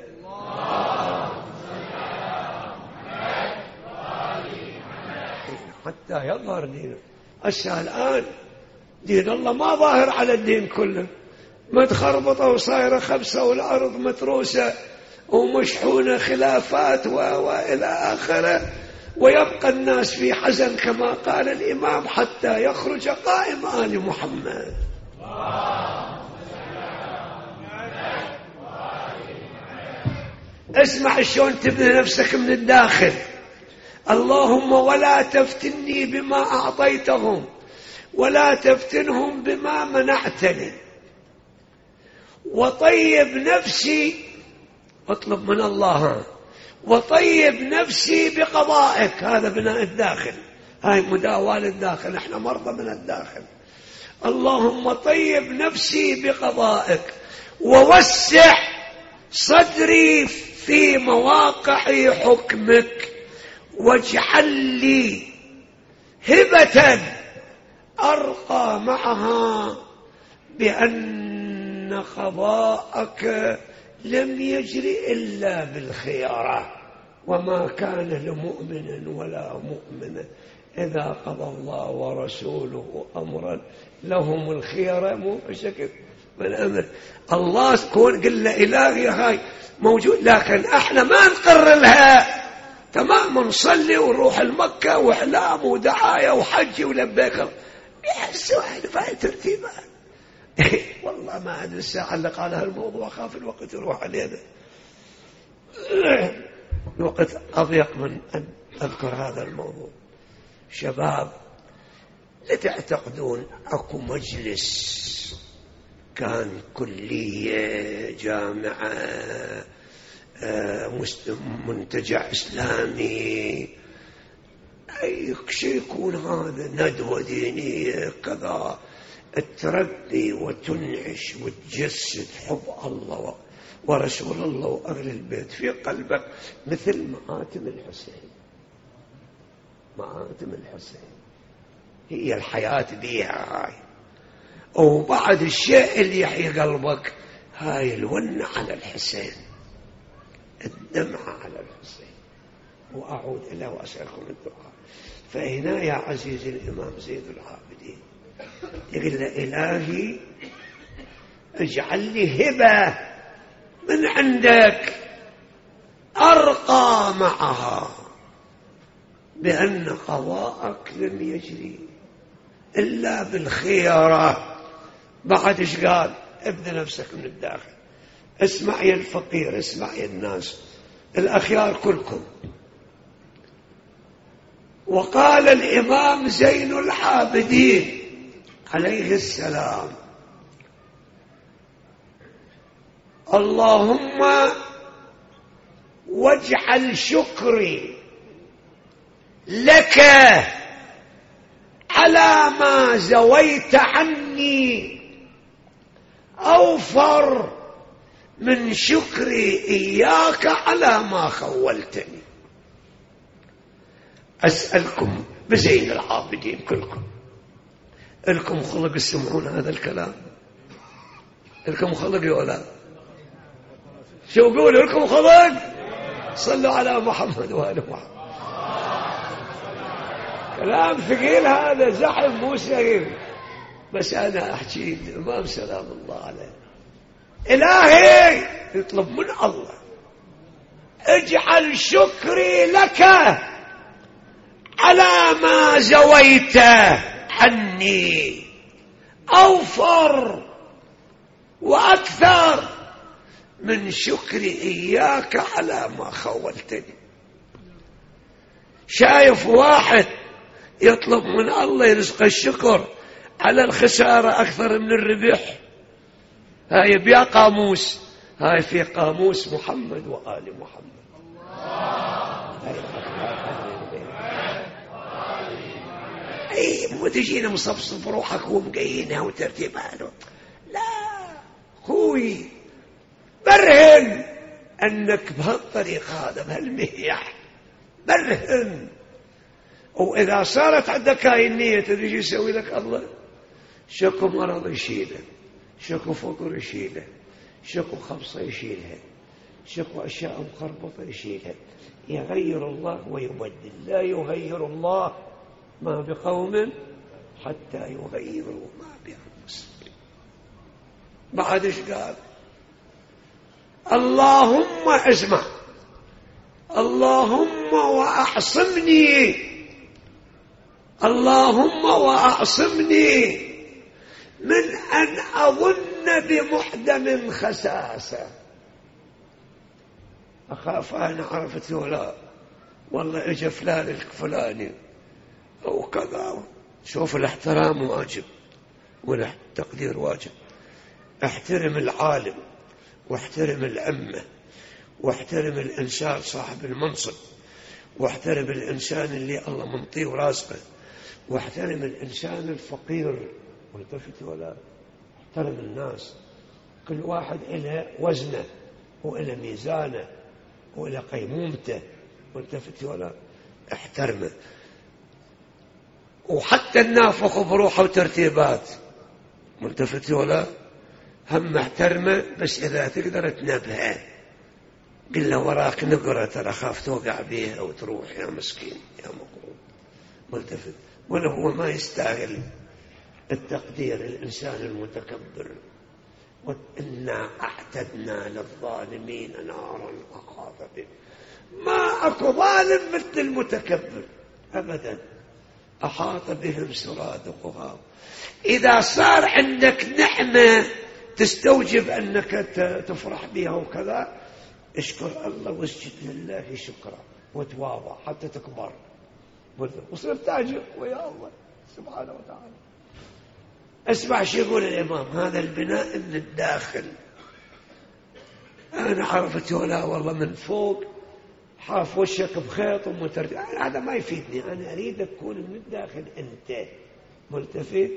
S1: حتى يظهر دينه. أشياء الآن دين الله ما ظاهر على الدين كله، متخربطة وصايرة خبسة والأرض متروسة ومشحونة خلافات وإلى آخره، ويبقى الناس في حزن كما قال الإمام حتى يخرج قائم آل محمد. اسمع شلون تبني نفسك من الداخل. اللهم ولا تفتني بما أعطيتهم ولا تفتنهم بما منعتني، وطيب نفسي، اطلب من الله، وطيب نفسي بقضائك. هذا بناء الداخل، هاي مداواة للداخل، احنا مرضى من الداخل. اللهم طيب نفسي بقضائك، ووسع صدري في مواقع حكمك، واجعل لي هبة أرقى معها بأن قضاءك لم يجري إلا بالخيارة، وما كان لمؤمن ولا مؤمنة إذا قضى الله ورسوله أمرا لهم الخيارة. مو بشكل من أمر الله تكون قلنا إلهي هاي موجود، لكن احنا ما نقر لها تمام، نصلي ونروح المكة وإحلام ودعاية وحج ولبيك، يحسوا احنا فاي ترتيبات. والله ما أدري الساعة اللي قالها الموضوع، خاف الوقت يروح علينا، الوقت أضيق من أن أذكر هذا الموضوع. شباب، لا تعتقدون أكو مجلس كان كلية جامعة منتجع إسلامي أي شيء يكون هذا ندوة دينية كذا تربي وتنعش وتجسد حب الله ورسول الله وأهل البيت في قلبك، مثل مآتم الحسين. مآتم الحسين هي الحياة بيها هاي، وبعد الشيء اللي يحيي قلبك هاي الونة على الحسين، الدمعة على الحسين. وأعود إلى وأسألكم الدعاء. فهنا يا عزيزي الإمام زين العابدين يقول إلهي اجعل لي هبة من عندك أرقى معها بأن قضاءك لم يجري إلا بالخيرة. بعد إيش قال؟ ابدأ نفسك من الداخل، اسمع يا الفقير، اسمع يا الناس الأخيار كلكم. وقال الإمام زين العابدين عليه السلام: اللهم واجعل شكري لك على ما زويت عني أوفر من شكري إياك على ما خولتني. أسألكم بزين العابدين كلكم، لكم خلق تسمعون هذا الكلام؟ لكم خلق يا أولاد؟ شو قولوا لكم خلق؟ صلوا على محمد وآل محمد. كلام ثقيل هذا، زحف مو سهل، بس أنا أحكي الإمام سلام الله عليه. إلهي يطلب من الله اجعل شكري لك على ما زويت عني أوفر وأكثر من شكري إياك على ما خولتني. شايف واحد يطلب من الله يرزق الشكر على الخسارة أكثر من الربح؟ هاي بيا قاموس، هاي في قاموس محمد وآل محمد. اي مو تجينا مصبصب روحك ومقينها وترتيبها، لا خوي، برهن انك بهالطريق هذا بهالمهيح، برهن. واذا صارت عندك هاي النية تدري يسوي لك الله؟ شكو مرض يشيله، شكو فقر يشيله، شكو خبصة يشيلها، شكو أشياء مخربطة يشيلها. يغير الله ويبدل، لا يغير الله ما بقوم حتى يغيروا ما بأنفسهم. بعد ايش قال؟ اللهم اسمع، اللهم وأعصمني، اللهم وأعصمني من أن أظن بمحدم خساسة. أخاف أنا عرفت ولا والله اجى فلان الفلاني أو كذا. شوف الاحترام واجب والتقدير واجب. احترم العالم واحترم الأمة واحترم الإنسان صاحب المنصب واحترم الإنسان اللي الله منطيه ورازقه واحترم الإنسان الفقير. والتفت ولا احترم الناس، كل واحد إلى وزنه وإلى ميزانه وإلى قيمومته. والتفت ولا احترمه. وحتى النافخ بروحه وترتيبات، ملتفت ولا هم احترمه، بس إذا تقدر تنبهه قل له وراك نقرة ترى خاف توقع بيه أو تروح يا مسكين يا مقروب. ملتفت ولا هو ما يستاهل التقدير الإنسان المتكبر. وإنا أعتدنا للظالمين نارا أحاط بهم. ما أكو ظالم مثل المتكبر أبدا، أحاط بهم سرادقها. إذا صار عندك نعمة تستوجب أنك تفرح بها وكذا، اشكر الله واسجد لله شكرا وتواضع حتى تكبر وصير تاجر ويا الله سبحانه وتعالى. اسمع شو يقول الإمام: هذا البناء من الداخل. أنا عرفت ولا والله من فوق حاف وشك بخيط ومترجع، هذا ما يفيدني. أنا أريد أكون من الداخل أنت ملتفت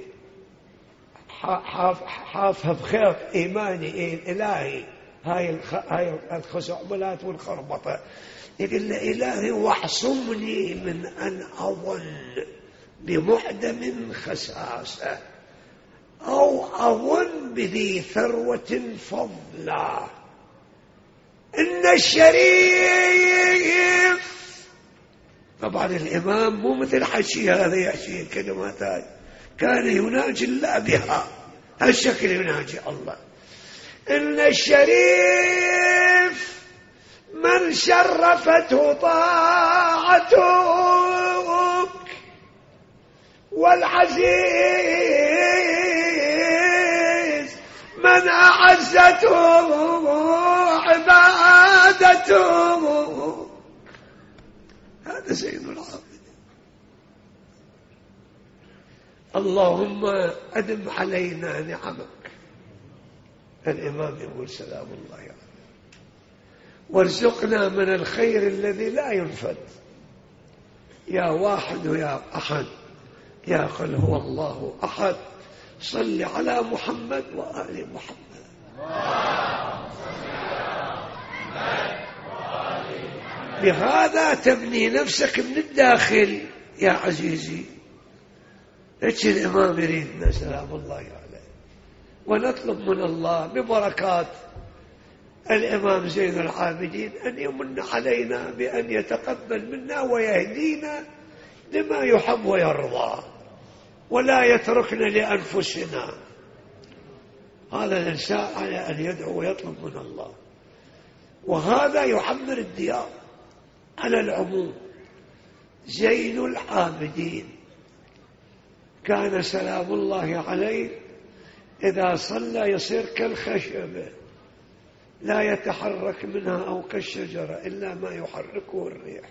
S1: حاف حافها بخيط إيماني إيه إلهي. هاي الخ... هاي الخزعبلات والخربطة. يقول له: إلهي واعصمني من أن أظن بمعدم خساسة أو أظن بذي ثروة فضلا. إن الشريف، طبعا الإمام مو مثل حشي هذا يحشي الكلمات هاي، كان يناجي الله بها هالشكل يناجي الله. إن الشريف من شرفته طاعتك، والعزيز من أعزته عبادته. هذا زين العابدين. اللهم أدم علينا نعمك. الإمام يقول سلام الله عليه: وارزقنا من الخير الذي لا ينفد. يا واحد يا أحد، يا قل هو الله أحد، صل على محمد وآل محمد. بهذا تبني نفسك من الداخل يا عزيزي. ايش الإمام يريدنا سلام الله عليه. ونطلب من الله ببركات الإمام زين العابدين أن يمن علينا بأن يتقبل منا ويهدينا لما يحب ويرضى، ولا يتركنا لأنفسنا. هذا الإنسان على أن يدعو ويطلب من الله، وهذا يعمر الديار على العموم. زين العابدين كان سلام الله عليه إذا صلى يصير كالخشبة لا يتحرك منها، أو كالشجرة إلا ما يحركه الريح.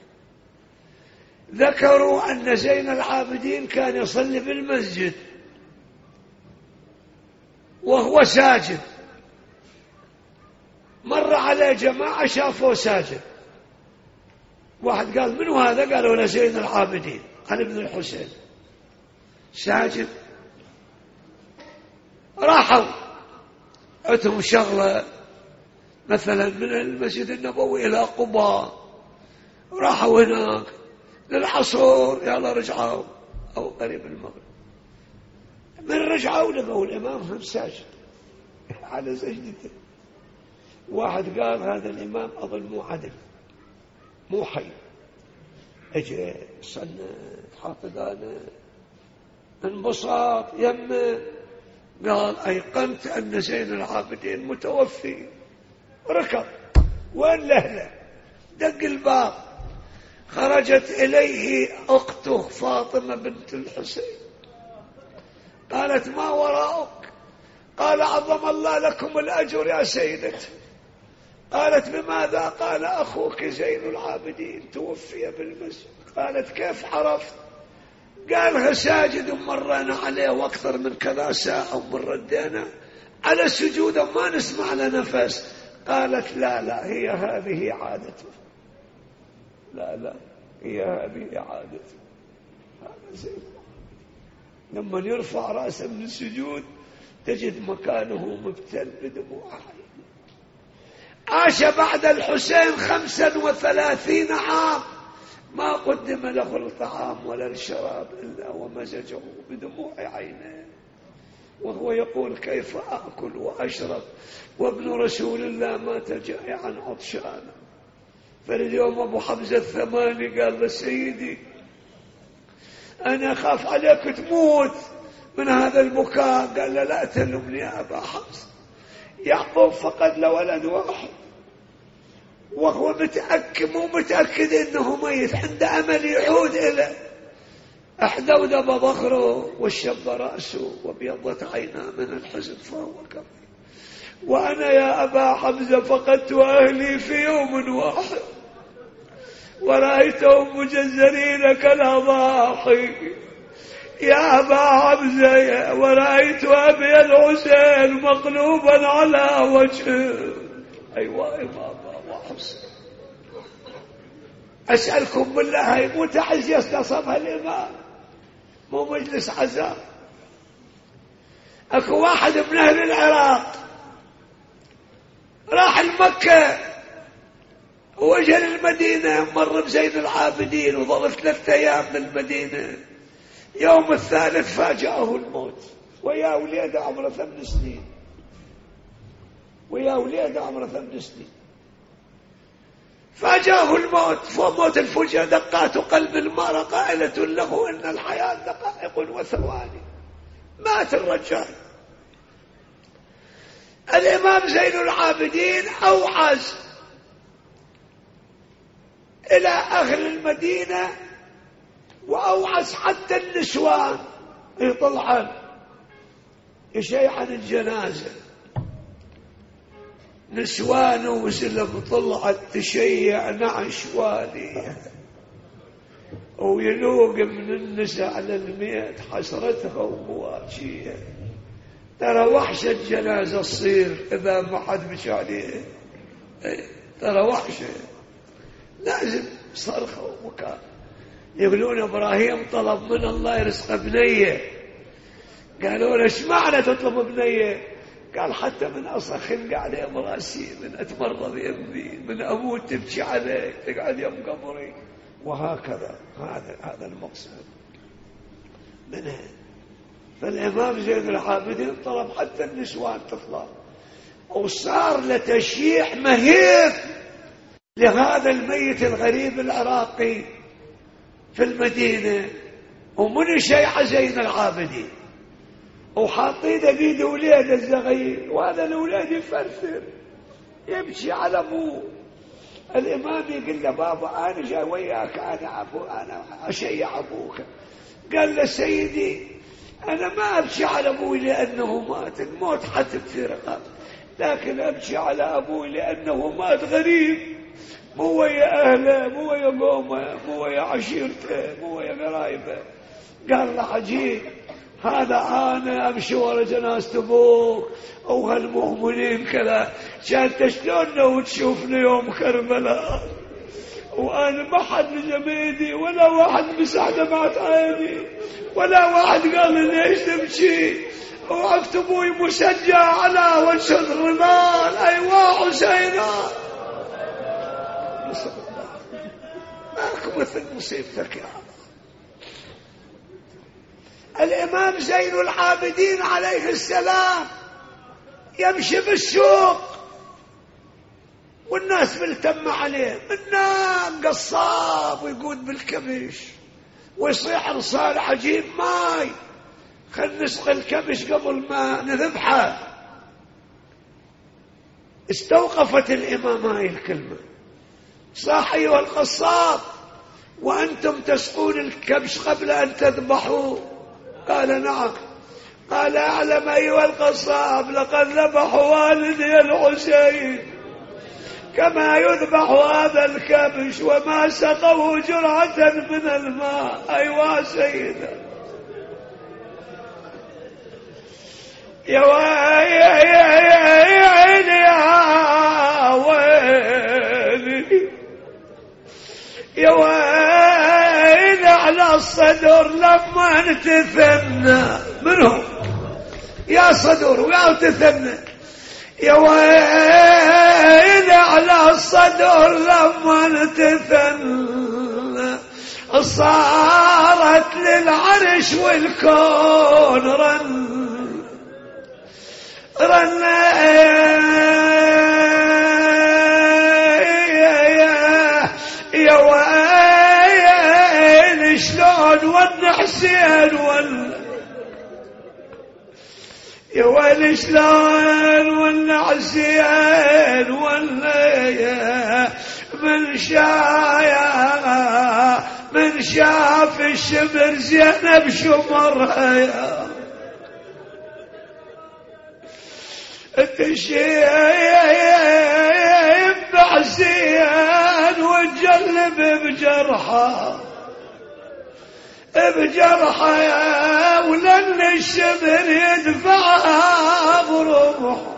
S1: ذكروا أن زين العابدين كان يصلي بالمسجد وهو ساجد. مر على جماعة شافوه ساجد. واحد قال: منو هذا؟ قالوا: له زين العابدين علي بن الحسين ساجد. راحوا عندهم شغلة مثلا من المسجد النبوي إلى قباء، راحوا هناك للعصر، يلا رجعوا أو قريب المغرب. من رجعوا لقوا الإمام هم ساجد على سجدته. واحد قال: هذا الإمام أظن مو عدل مو حي، اجى صلى حافظانه انبساط يمه. قال: أيقنت أن زين العابدين متوفي. ركض وين لهله، دق الباب، خرجت إليه أخته فاطمة بنت الحسين. قالت: ما وراءك؟ قال: عظم الله لكم الأجر يا سيدتي. قالت بماذا؟ قال أخوك زين العابدين توفي بالمسجد. قالت كيف عرفت؟ قالها ساجد مرينا عليه واكثر من كذا ساعة ومن ردينا على سجوده ما نسمع له نفس. قالت لا لا هي هذه عادته، لا لا هي هذه عادته. هذا زين لما يرفع رأسه من السجود تجد مكانه مبتل بدموع. عاش بعد الحسين خمسا وثلاثين عام ما قدم له الطعام ولا الشراب إلا ومزجه بدموع عينيه، وهو يقول كيف أأكل وأشرب وابن رسول الله مات جائعا عطشانا. فاليوم أبو حمزة الثماني قال لسيدي أنا أخاف عليك تموت من هذا البكاء. قال له لا تلمني يا أبا حمزة، يعقوب فقد له ولد واحد وهو متأكد مو متأكد إنه ميت، عنده أمل يعود إليه. أحدودب ظهره وشب رأسه وبيضت عيناه من الحزن فهو كبير. وأنا يا أبا حمزة فقدت أهلي في يوم واحد ورأيتهم مجزرين كالأضاحي يا أبا حمزة، ورأيت أبي الحسين مقلوبا على وجهه. أيوة إمام أبو حمزة أسألكم بالله هاي مو تعزية استصبها الإمام، مو مجلس عزاء. أكو واحد من أهل العراق راح المكة وجه للمدينة، مر بزين العابدين وظل ثلاثة أيام بالمدينة. يوم الثالث فاجأه الموت ويا وليد عمره ثمان سنين، ويا وليد عمره ثمان سنين فاجأه الموت. فموت الفجأة دقات قلب المرء قائلة له إن الحياة دقائق وثواني. مات الرجال. الإمام زين العابدين أوعز إلى أهل المدينة وأوعز حتى النسوان يطلعن يشيعن الجنازة. نسوان وسلم طلعت تشيع نعش والي ويلوق من النساء على الميت حسرتها ومواجهها. ترى وحشة جنازة تصير إذا ما حد بكى عليه، ترى وحشة لازم صرخة وبكاء. يقولون إبراهيم طلب من الله يرزق بنية، قالوا له ايش معنى تطلب بنية؟ قال حتى من أصخ خلق عليه مراسي، من أتمرض يمي، من أموت تبكي عليه تقعد يم قبري، وهكذا. هذا هذا المقصود منه. فالإمام زين العابدين طلب حتى النسوان تطلع، وصار لتشييع مهيب لهذا الميت الغريب العراقي في المدينة. ومن شيعة زين العابدين وحاطينه بيد ولاد الزغير، وهذا الولاد يفرفر يمشي على ابوه. الإمام يقول له بابا أنا جاي وياك، أنا أبو أنا أشيع أبوك. قال له سيدي أنا ما أبكي على أبوي لأنه مات، الموت حتف في رقبتي، لكن أبكي على أبوي لأنه مات غريب، مو ويا أهله، مو ويا قومه، مو ويا عشيرته، مو ويا قرايبه. قال له عجيب، هذا أنا أمشي ورا جنازة أبوك وهالمؤمنين كذا، كانت شلوننا وتشوفني يوم كربلاء وأنا ما حد لجم ايدي ولا واحد مسح دمعة عيني ولا واحد قال لي ليش تمشي، وقفت أبوي مشجع على وجه الرمال. أيوة حسينا ماكو مثل مصيبتك يا الله. الإمام زين العابدين عليه السلام يمشي بالسوق والناس ملتمة عليه، منا قصاب ويقود بالكبش ويصيح رصال عجيب ماي، خل نسقي الكبش قبل ما نذبحه. استوقفت الإمام هاي الكلمة، صاح أيها القصاب وأنتم تسقون الكبش قبل أن تذبحوا؟ قال نعم. قال أعلم أيها القصاب لقد ذبحوا والدي الحسين كما يذبح هذا الكبش وما سقوا جرعة من الماء. أيوا سيدة يا ويلي يا ويلي يا ويلي على الصدر لما تثنى منهم يا صدر ويا تثنى. يا ويلي على الصدر لما تثنى صارت للعرش والكون رن رن يا ويلي شلون ون حسين ون يا ويلي شلون ون حسين ون من شايا من شاف الشمر زينب شمرها التشيب بعزين وتجلب بجرحه بجرحه ولن الشمر يدفعها برمحه.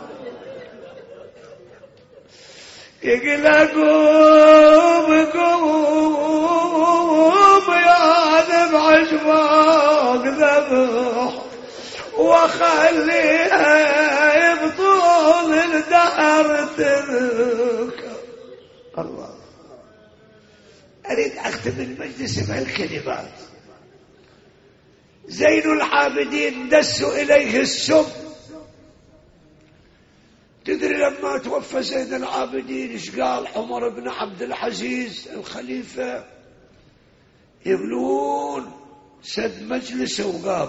S1: يقول قوم قوم يا ذبح عجبك ذبح وخليها يبطل الدهر تذكر. الله أريد أختم المجلس بهالكلمات. زين العابدين دسوا إليه السم. تدري لما توفى زين العابدين ايش قال عمر بن عبد العزيز الخليفة؟ يقولون سد مجلسه وقام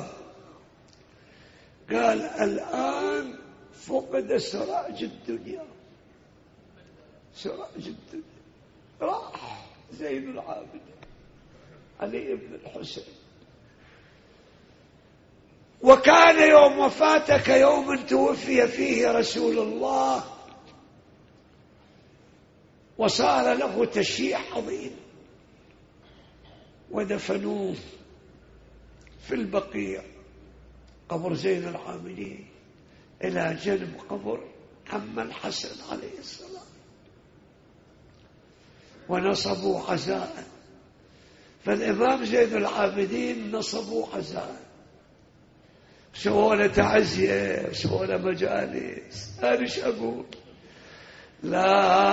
S1: قال الآن فقد سراج الدنيا سراج الدنيا راح زين العابدين علي بن الحسين. وكان يوم وفاتك يوم توفي فيه رسول الله وصار له تشييع عظيم ودفنوه في البقيع قبر زين العابدين إلى جنب قبر عم الحسن عليه السلام ونصبوا عزاء. فالإمام زين العابدين نصبوا عزاء سووا له تعزية سووا له مجالس. أنا ايش أقول؟ لا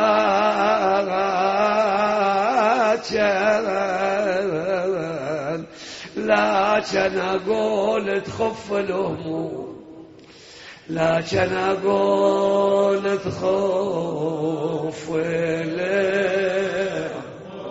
S1: كان لا كان أقول تخف الهموم لا كان أقول تخف الهموم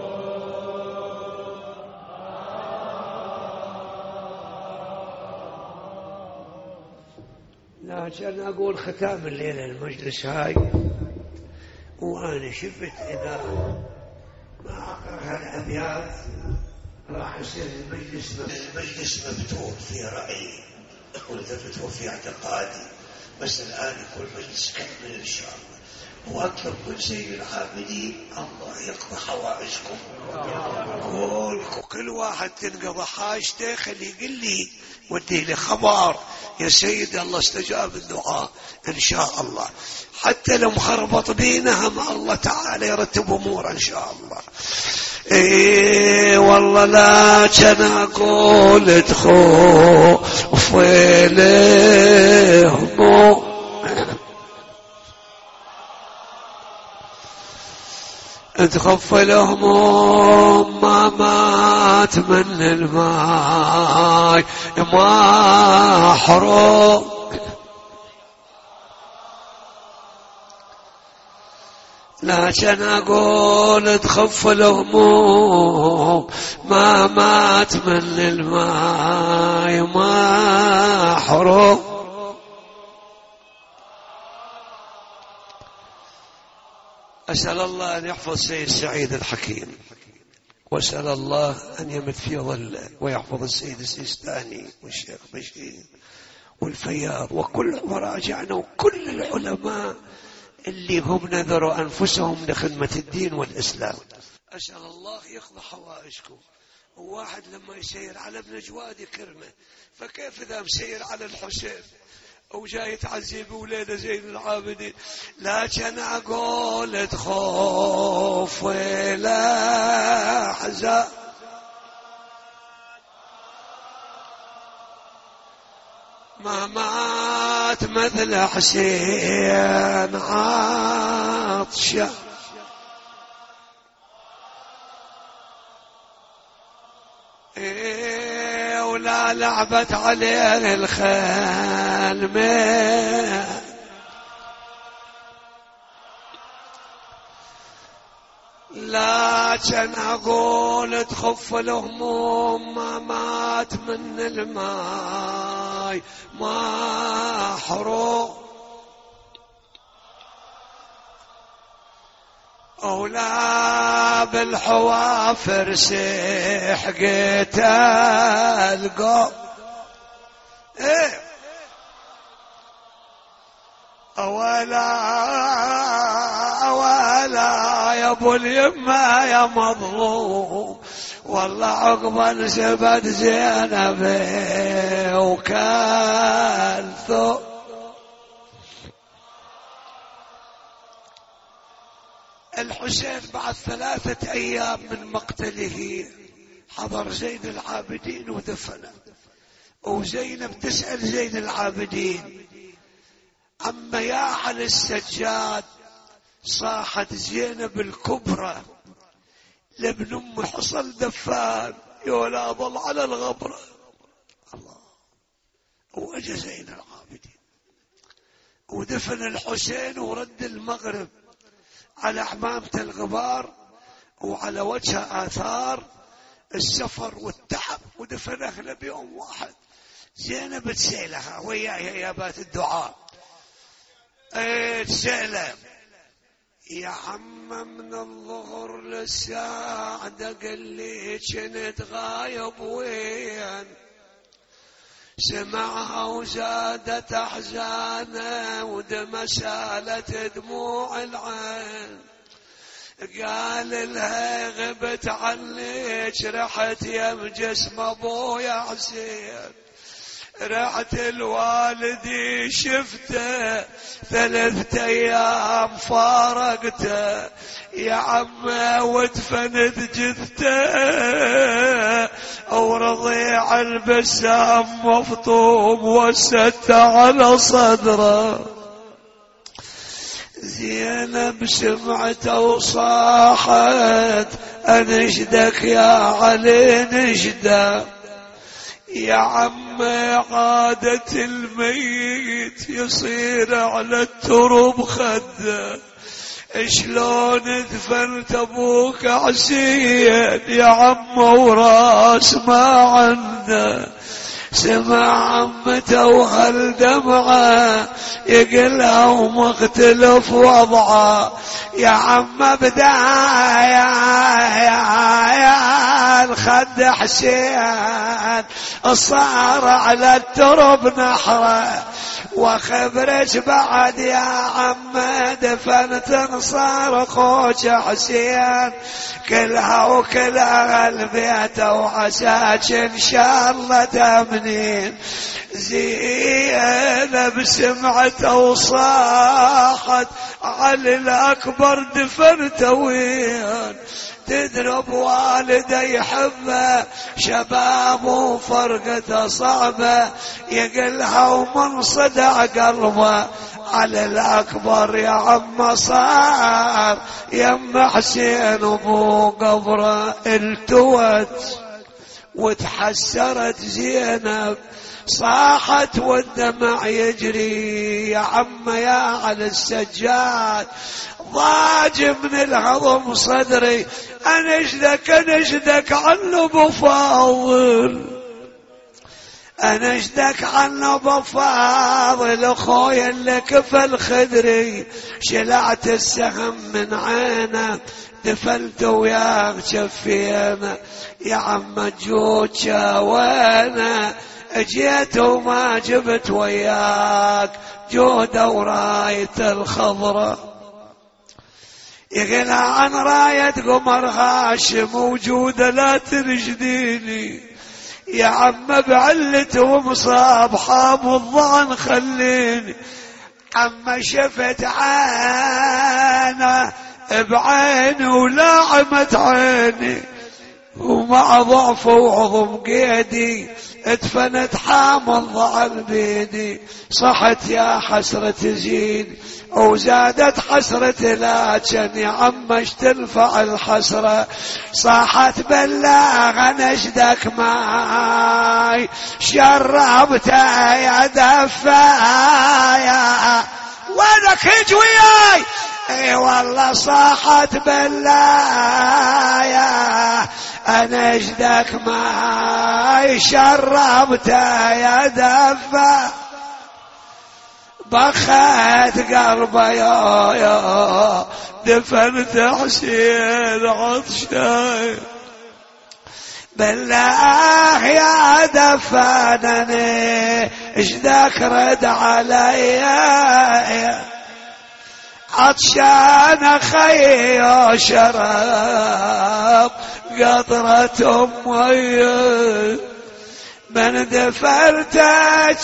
S1: لكن أقول ختام الليلة المجلس هاي وأنا شفت إذا ما أقرأ هالأبيات راح يصير المجلس المجلس مفتوح في رأيي ومفتوح في اعتقادي. بس الآن يكون مجلس كامل إن شاء الله. وأطلب كل سيد العابدين الله يقضي حوائجكم كلكم كل واحد تنقضى حاجته خلي يقول لي ودي لي خبر يا سيدي الله استجاب الدعاء إن شاء الله. حتى لو مخربط بينها مع الله تعالى يرتب أمور إن شاء الله. ايه والله لا كان اقول تخوف لهم تخف لهم ما مات من الماي ما حرم لكن أقول تخف الهموم ما مات من الماء ما حرم. أسأل الله أن يحفظ سيد سعيد الحكيم وأسأل الله أن يمت في ظله ويحفظ السيد السيستاني والشيخ بشير والفياض وكل مراجعنا وكل العلماء اللي هم نذروا أنفسهم لخدمة الدين والإسلام. أسأل الله يقضي حوائجكم. وواحد لما يسير على ابن جواد يكرمه، فكيف إذا مسير على الحسين أو جاي تعزي بوليده زين العابدين؟ لكن أقول تخوف ولا حزن ما مات مثل حسين عطشة، إيه ولا لعبت عليه الخيل مين، لكن أقول تخف الهموم ما مات من الماي ما حروق، أولا بالحوافر سحقت القوم، إيه أولا أولا يا ابو اليمة يا مظلوم، والله عقبا نسبت زينب وكالثو، الحسين بعد ثلاثة أيام من مقتله حضر زين العابدين ودفنه، وزينب تسأل زين العابدين: أما يا علي السجاد، صاحت زينب الكبرى لابن أم حصل دفان يولا ظل على الغبرة. الله. وأجى زين العابدين ودفن الحسين ورد المغرب على عمامة الغبار وعلى وجه آثار السفر والتعب، ودفن أهله بيوم واحد. زينب تسألها وياها يا بات الدعاء، ايه تسأله: يا عم من الظهر للساعة قال لي كنت غايب وين؟ سمعها وزادت أحزانه ودم سالت دموع العين، قال لها غبت عنك رحت يم جسم ابويا حسين، رحت الوالدي شفته ثلاثة ايام فارقته يا عم ودفنت جثته، ورضيع البسام مفطوم وست على صدره. زينب سمعت وصاحت: انشدك يا علي نشده، يا عم عادة الميت يصير على التراب خده، شلون دفنت ابوك حسين يا عم وراس ما عنده؟ سمع عمته وهالدمعة يقلها ومختلف وضعه، يا عم بداية يا الخد حسين صار على الترب نحره، وخبرك بعد يا عم دفنت انصار خوش حسين كلها وكلها البيت وعساك ان شاء الله تامنين. زينب سمعت وصاحت: علي الاكبر دفنت وين؟ تدرب والدي يحبه شباب وفرقته صعبة، يقلها ومن صدع قلبه على الأكبر يا عم صار يم حسين ابو قبره. التوت وتحسرت زينب صاحت والدمع يجري: يا عم يا على السجاد ضاج من الهضم صدري، انشدك انشدك عنه بفاضل، انشدك عنه بفاضل اخويا اللي كفل خدري، شلعت السهم من عينه دفلت وياك شفينا، يا عم جوت وانا اجيت وما جبت وياك جودة وراية الخضرة. يغنى عن راية قمر هاشم موجودة لا ترشديني يا عم بعلة ومصاب حاب الظن خليني عم شفت عينه بعيني ولعمت عيني ومع ضعف وعظم قيدي ادفنت حامل ضعن بيدي صحت يا حسرة زين وزادت حسرة لكن يا عم اش تنفع الحسرة صاحت بلاغ نشدك ماي شربته يا دفايا وينك هج وياي اي والله صاحت بلايا انا اجدك ماي شربته يا دفا بخت قلبه يا يا دفنت حسين عطشان بالله يا دفنني اجدك رد علي عطشان خي شراب قطرة أمي من دفرته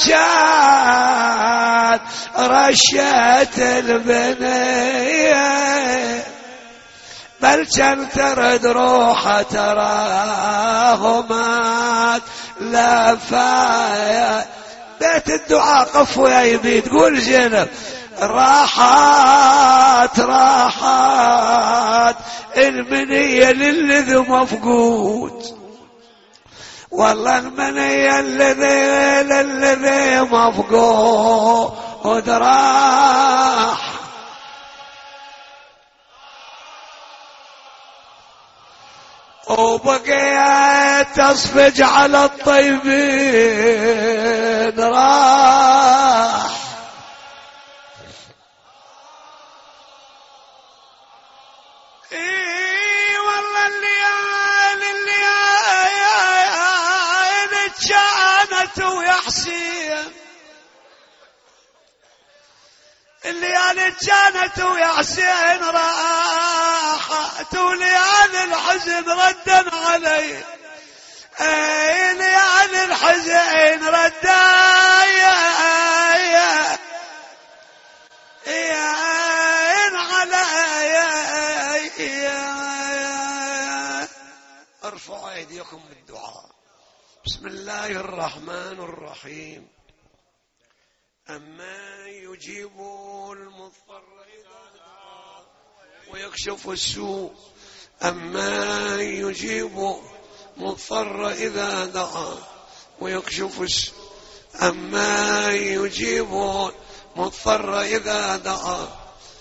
S1: كان رشت البنية بل كان ترد روحه تراه مات لا فايا بيت الدعاء قفوا يا يبي تقول زينب راحات راحات المنية للذي مفقود والله المنية للذي للذي مفقود راح وبقيت تصفج على الطيبين راح اي والله الليالي الليالي كانت ويا حسين الليالي كانت ويا حسين راحت وليالي الحزن ردا علي اي ليالي الحزن ردا ارفعوا ايديكم بالدعاء. بسم الله الرحمن الرحيم. أما يجيب المضطر إذا دعا ويكشف السوء أما يجيب مضطر إذا دعا ويكشف السوء أما يجيب مضطر إذا دعا.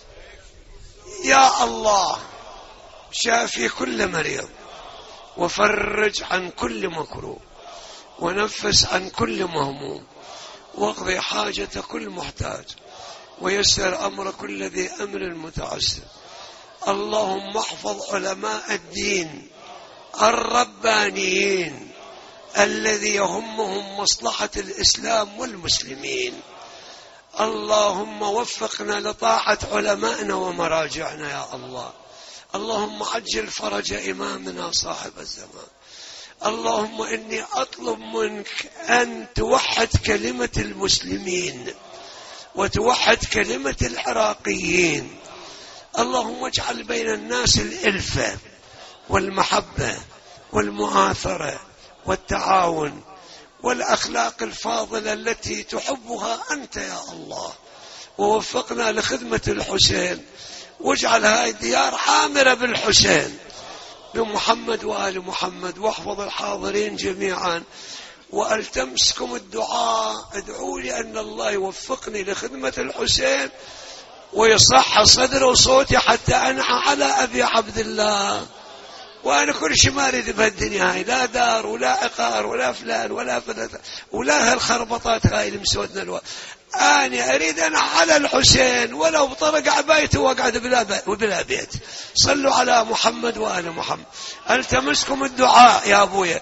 S1: يا الله شافي كل مريض وفرج عن كل مكروه ونفس عن كل مهموم واقضي حاجة كل محتاج ويسر أمر كل ذي أمر متعسر. اللهم احفظ علماء الدين الربانيين الذي يهمهم مصلحة الإسلام والمسلمين. اللهم وفقنا لطاعة علمائنا ومراجعنا يا الله. اللهم عجل فرج إمامنا صاحب الزمان. اللهم إني أطلب منك أن توحد كلمة المسلمين وتوحد كلمة العراقيين. اللهم اجعل بين الناس الألفة والمحبة والمؤاثرة والتعاون والأخلاق الفاضلة التي تحبها أنت يا الله. ووفقنا لخدمة الحسين واجعل هذه الديار عامرة بالحسين بمحمد وآل محمد. واحفظ الحاضرين جميعا وألتمسكم الدعاء. ادعوا لي أن الله يوفقني لخدمة الحسين ويصح صدر وصوتي حتى أنعى على أبي عبد الله. وأنا كل شيء ما أريد بهالدنيا هاي، لا دار ولا عقار ولا فلان ولا فلان ولا هالخربطات هاي اللي مسودنا الوقت. أنا أريد أنا على الحسين ولو بطرق عبايته وأقعد بلا بيت. صلوا على محمد وآل محمد. ألتمسكم الدعاء يا أبويا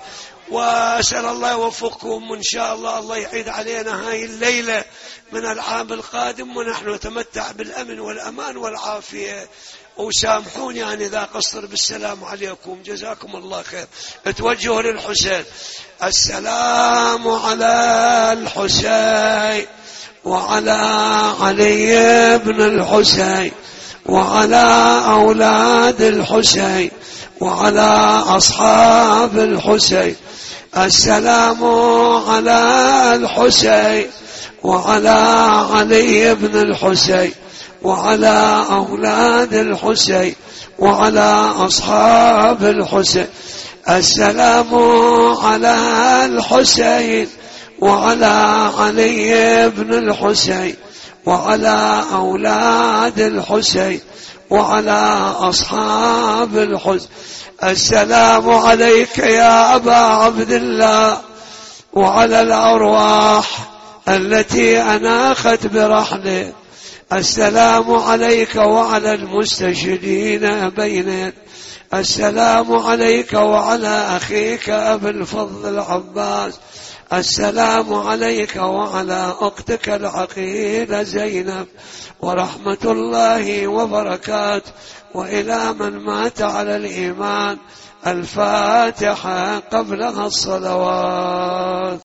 S1: وأسأل الله يوفقكم، وإن شاء الله الله يعيد علينا هاي الليلة من العام القادم ونحن نتمتع بالأمن والأمان والعافية. وسامحوني يعني إذا قصر بالسلام عليكم، جزاكم الله خير. اتوجهوا للحسين. السلام على الحسين وعلى علي بن الحسين وعلى أولاد الحسين وعلى أصحاب الحسين. السلام على الحسين وعلى علي بن الحسين وعلى أولاد الحسين وعلى أصحاب الحسين. السلام على الحسين وعلى علي بن الحسين وعلى أولاد الحسين وعلى أصحاب الحسين. السلام عليك يا أبا عبد الله وعلى الأرواح التي أناخت برحله. السلام عليك وعلى المستشهدين بينك. السلام عليك وعلى أخيك أبي الفضل العباس. السلام عليك وعلى أختك العقيلة زينب، ورحمة الله وبركاته. وإلى من مات على الإيمان الفاتحة قبلها الصلوات.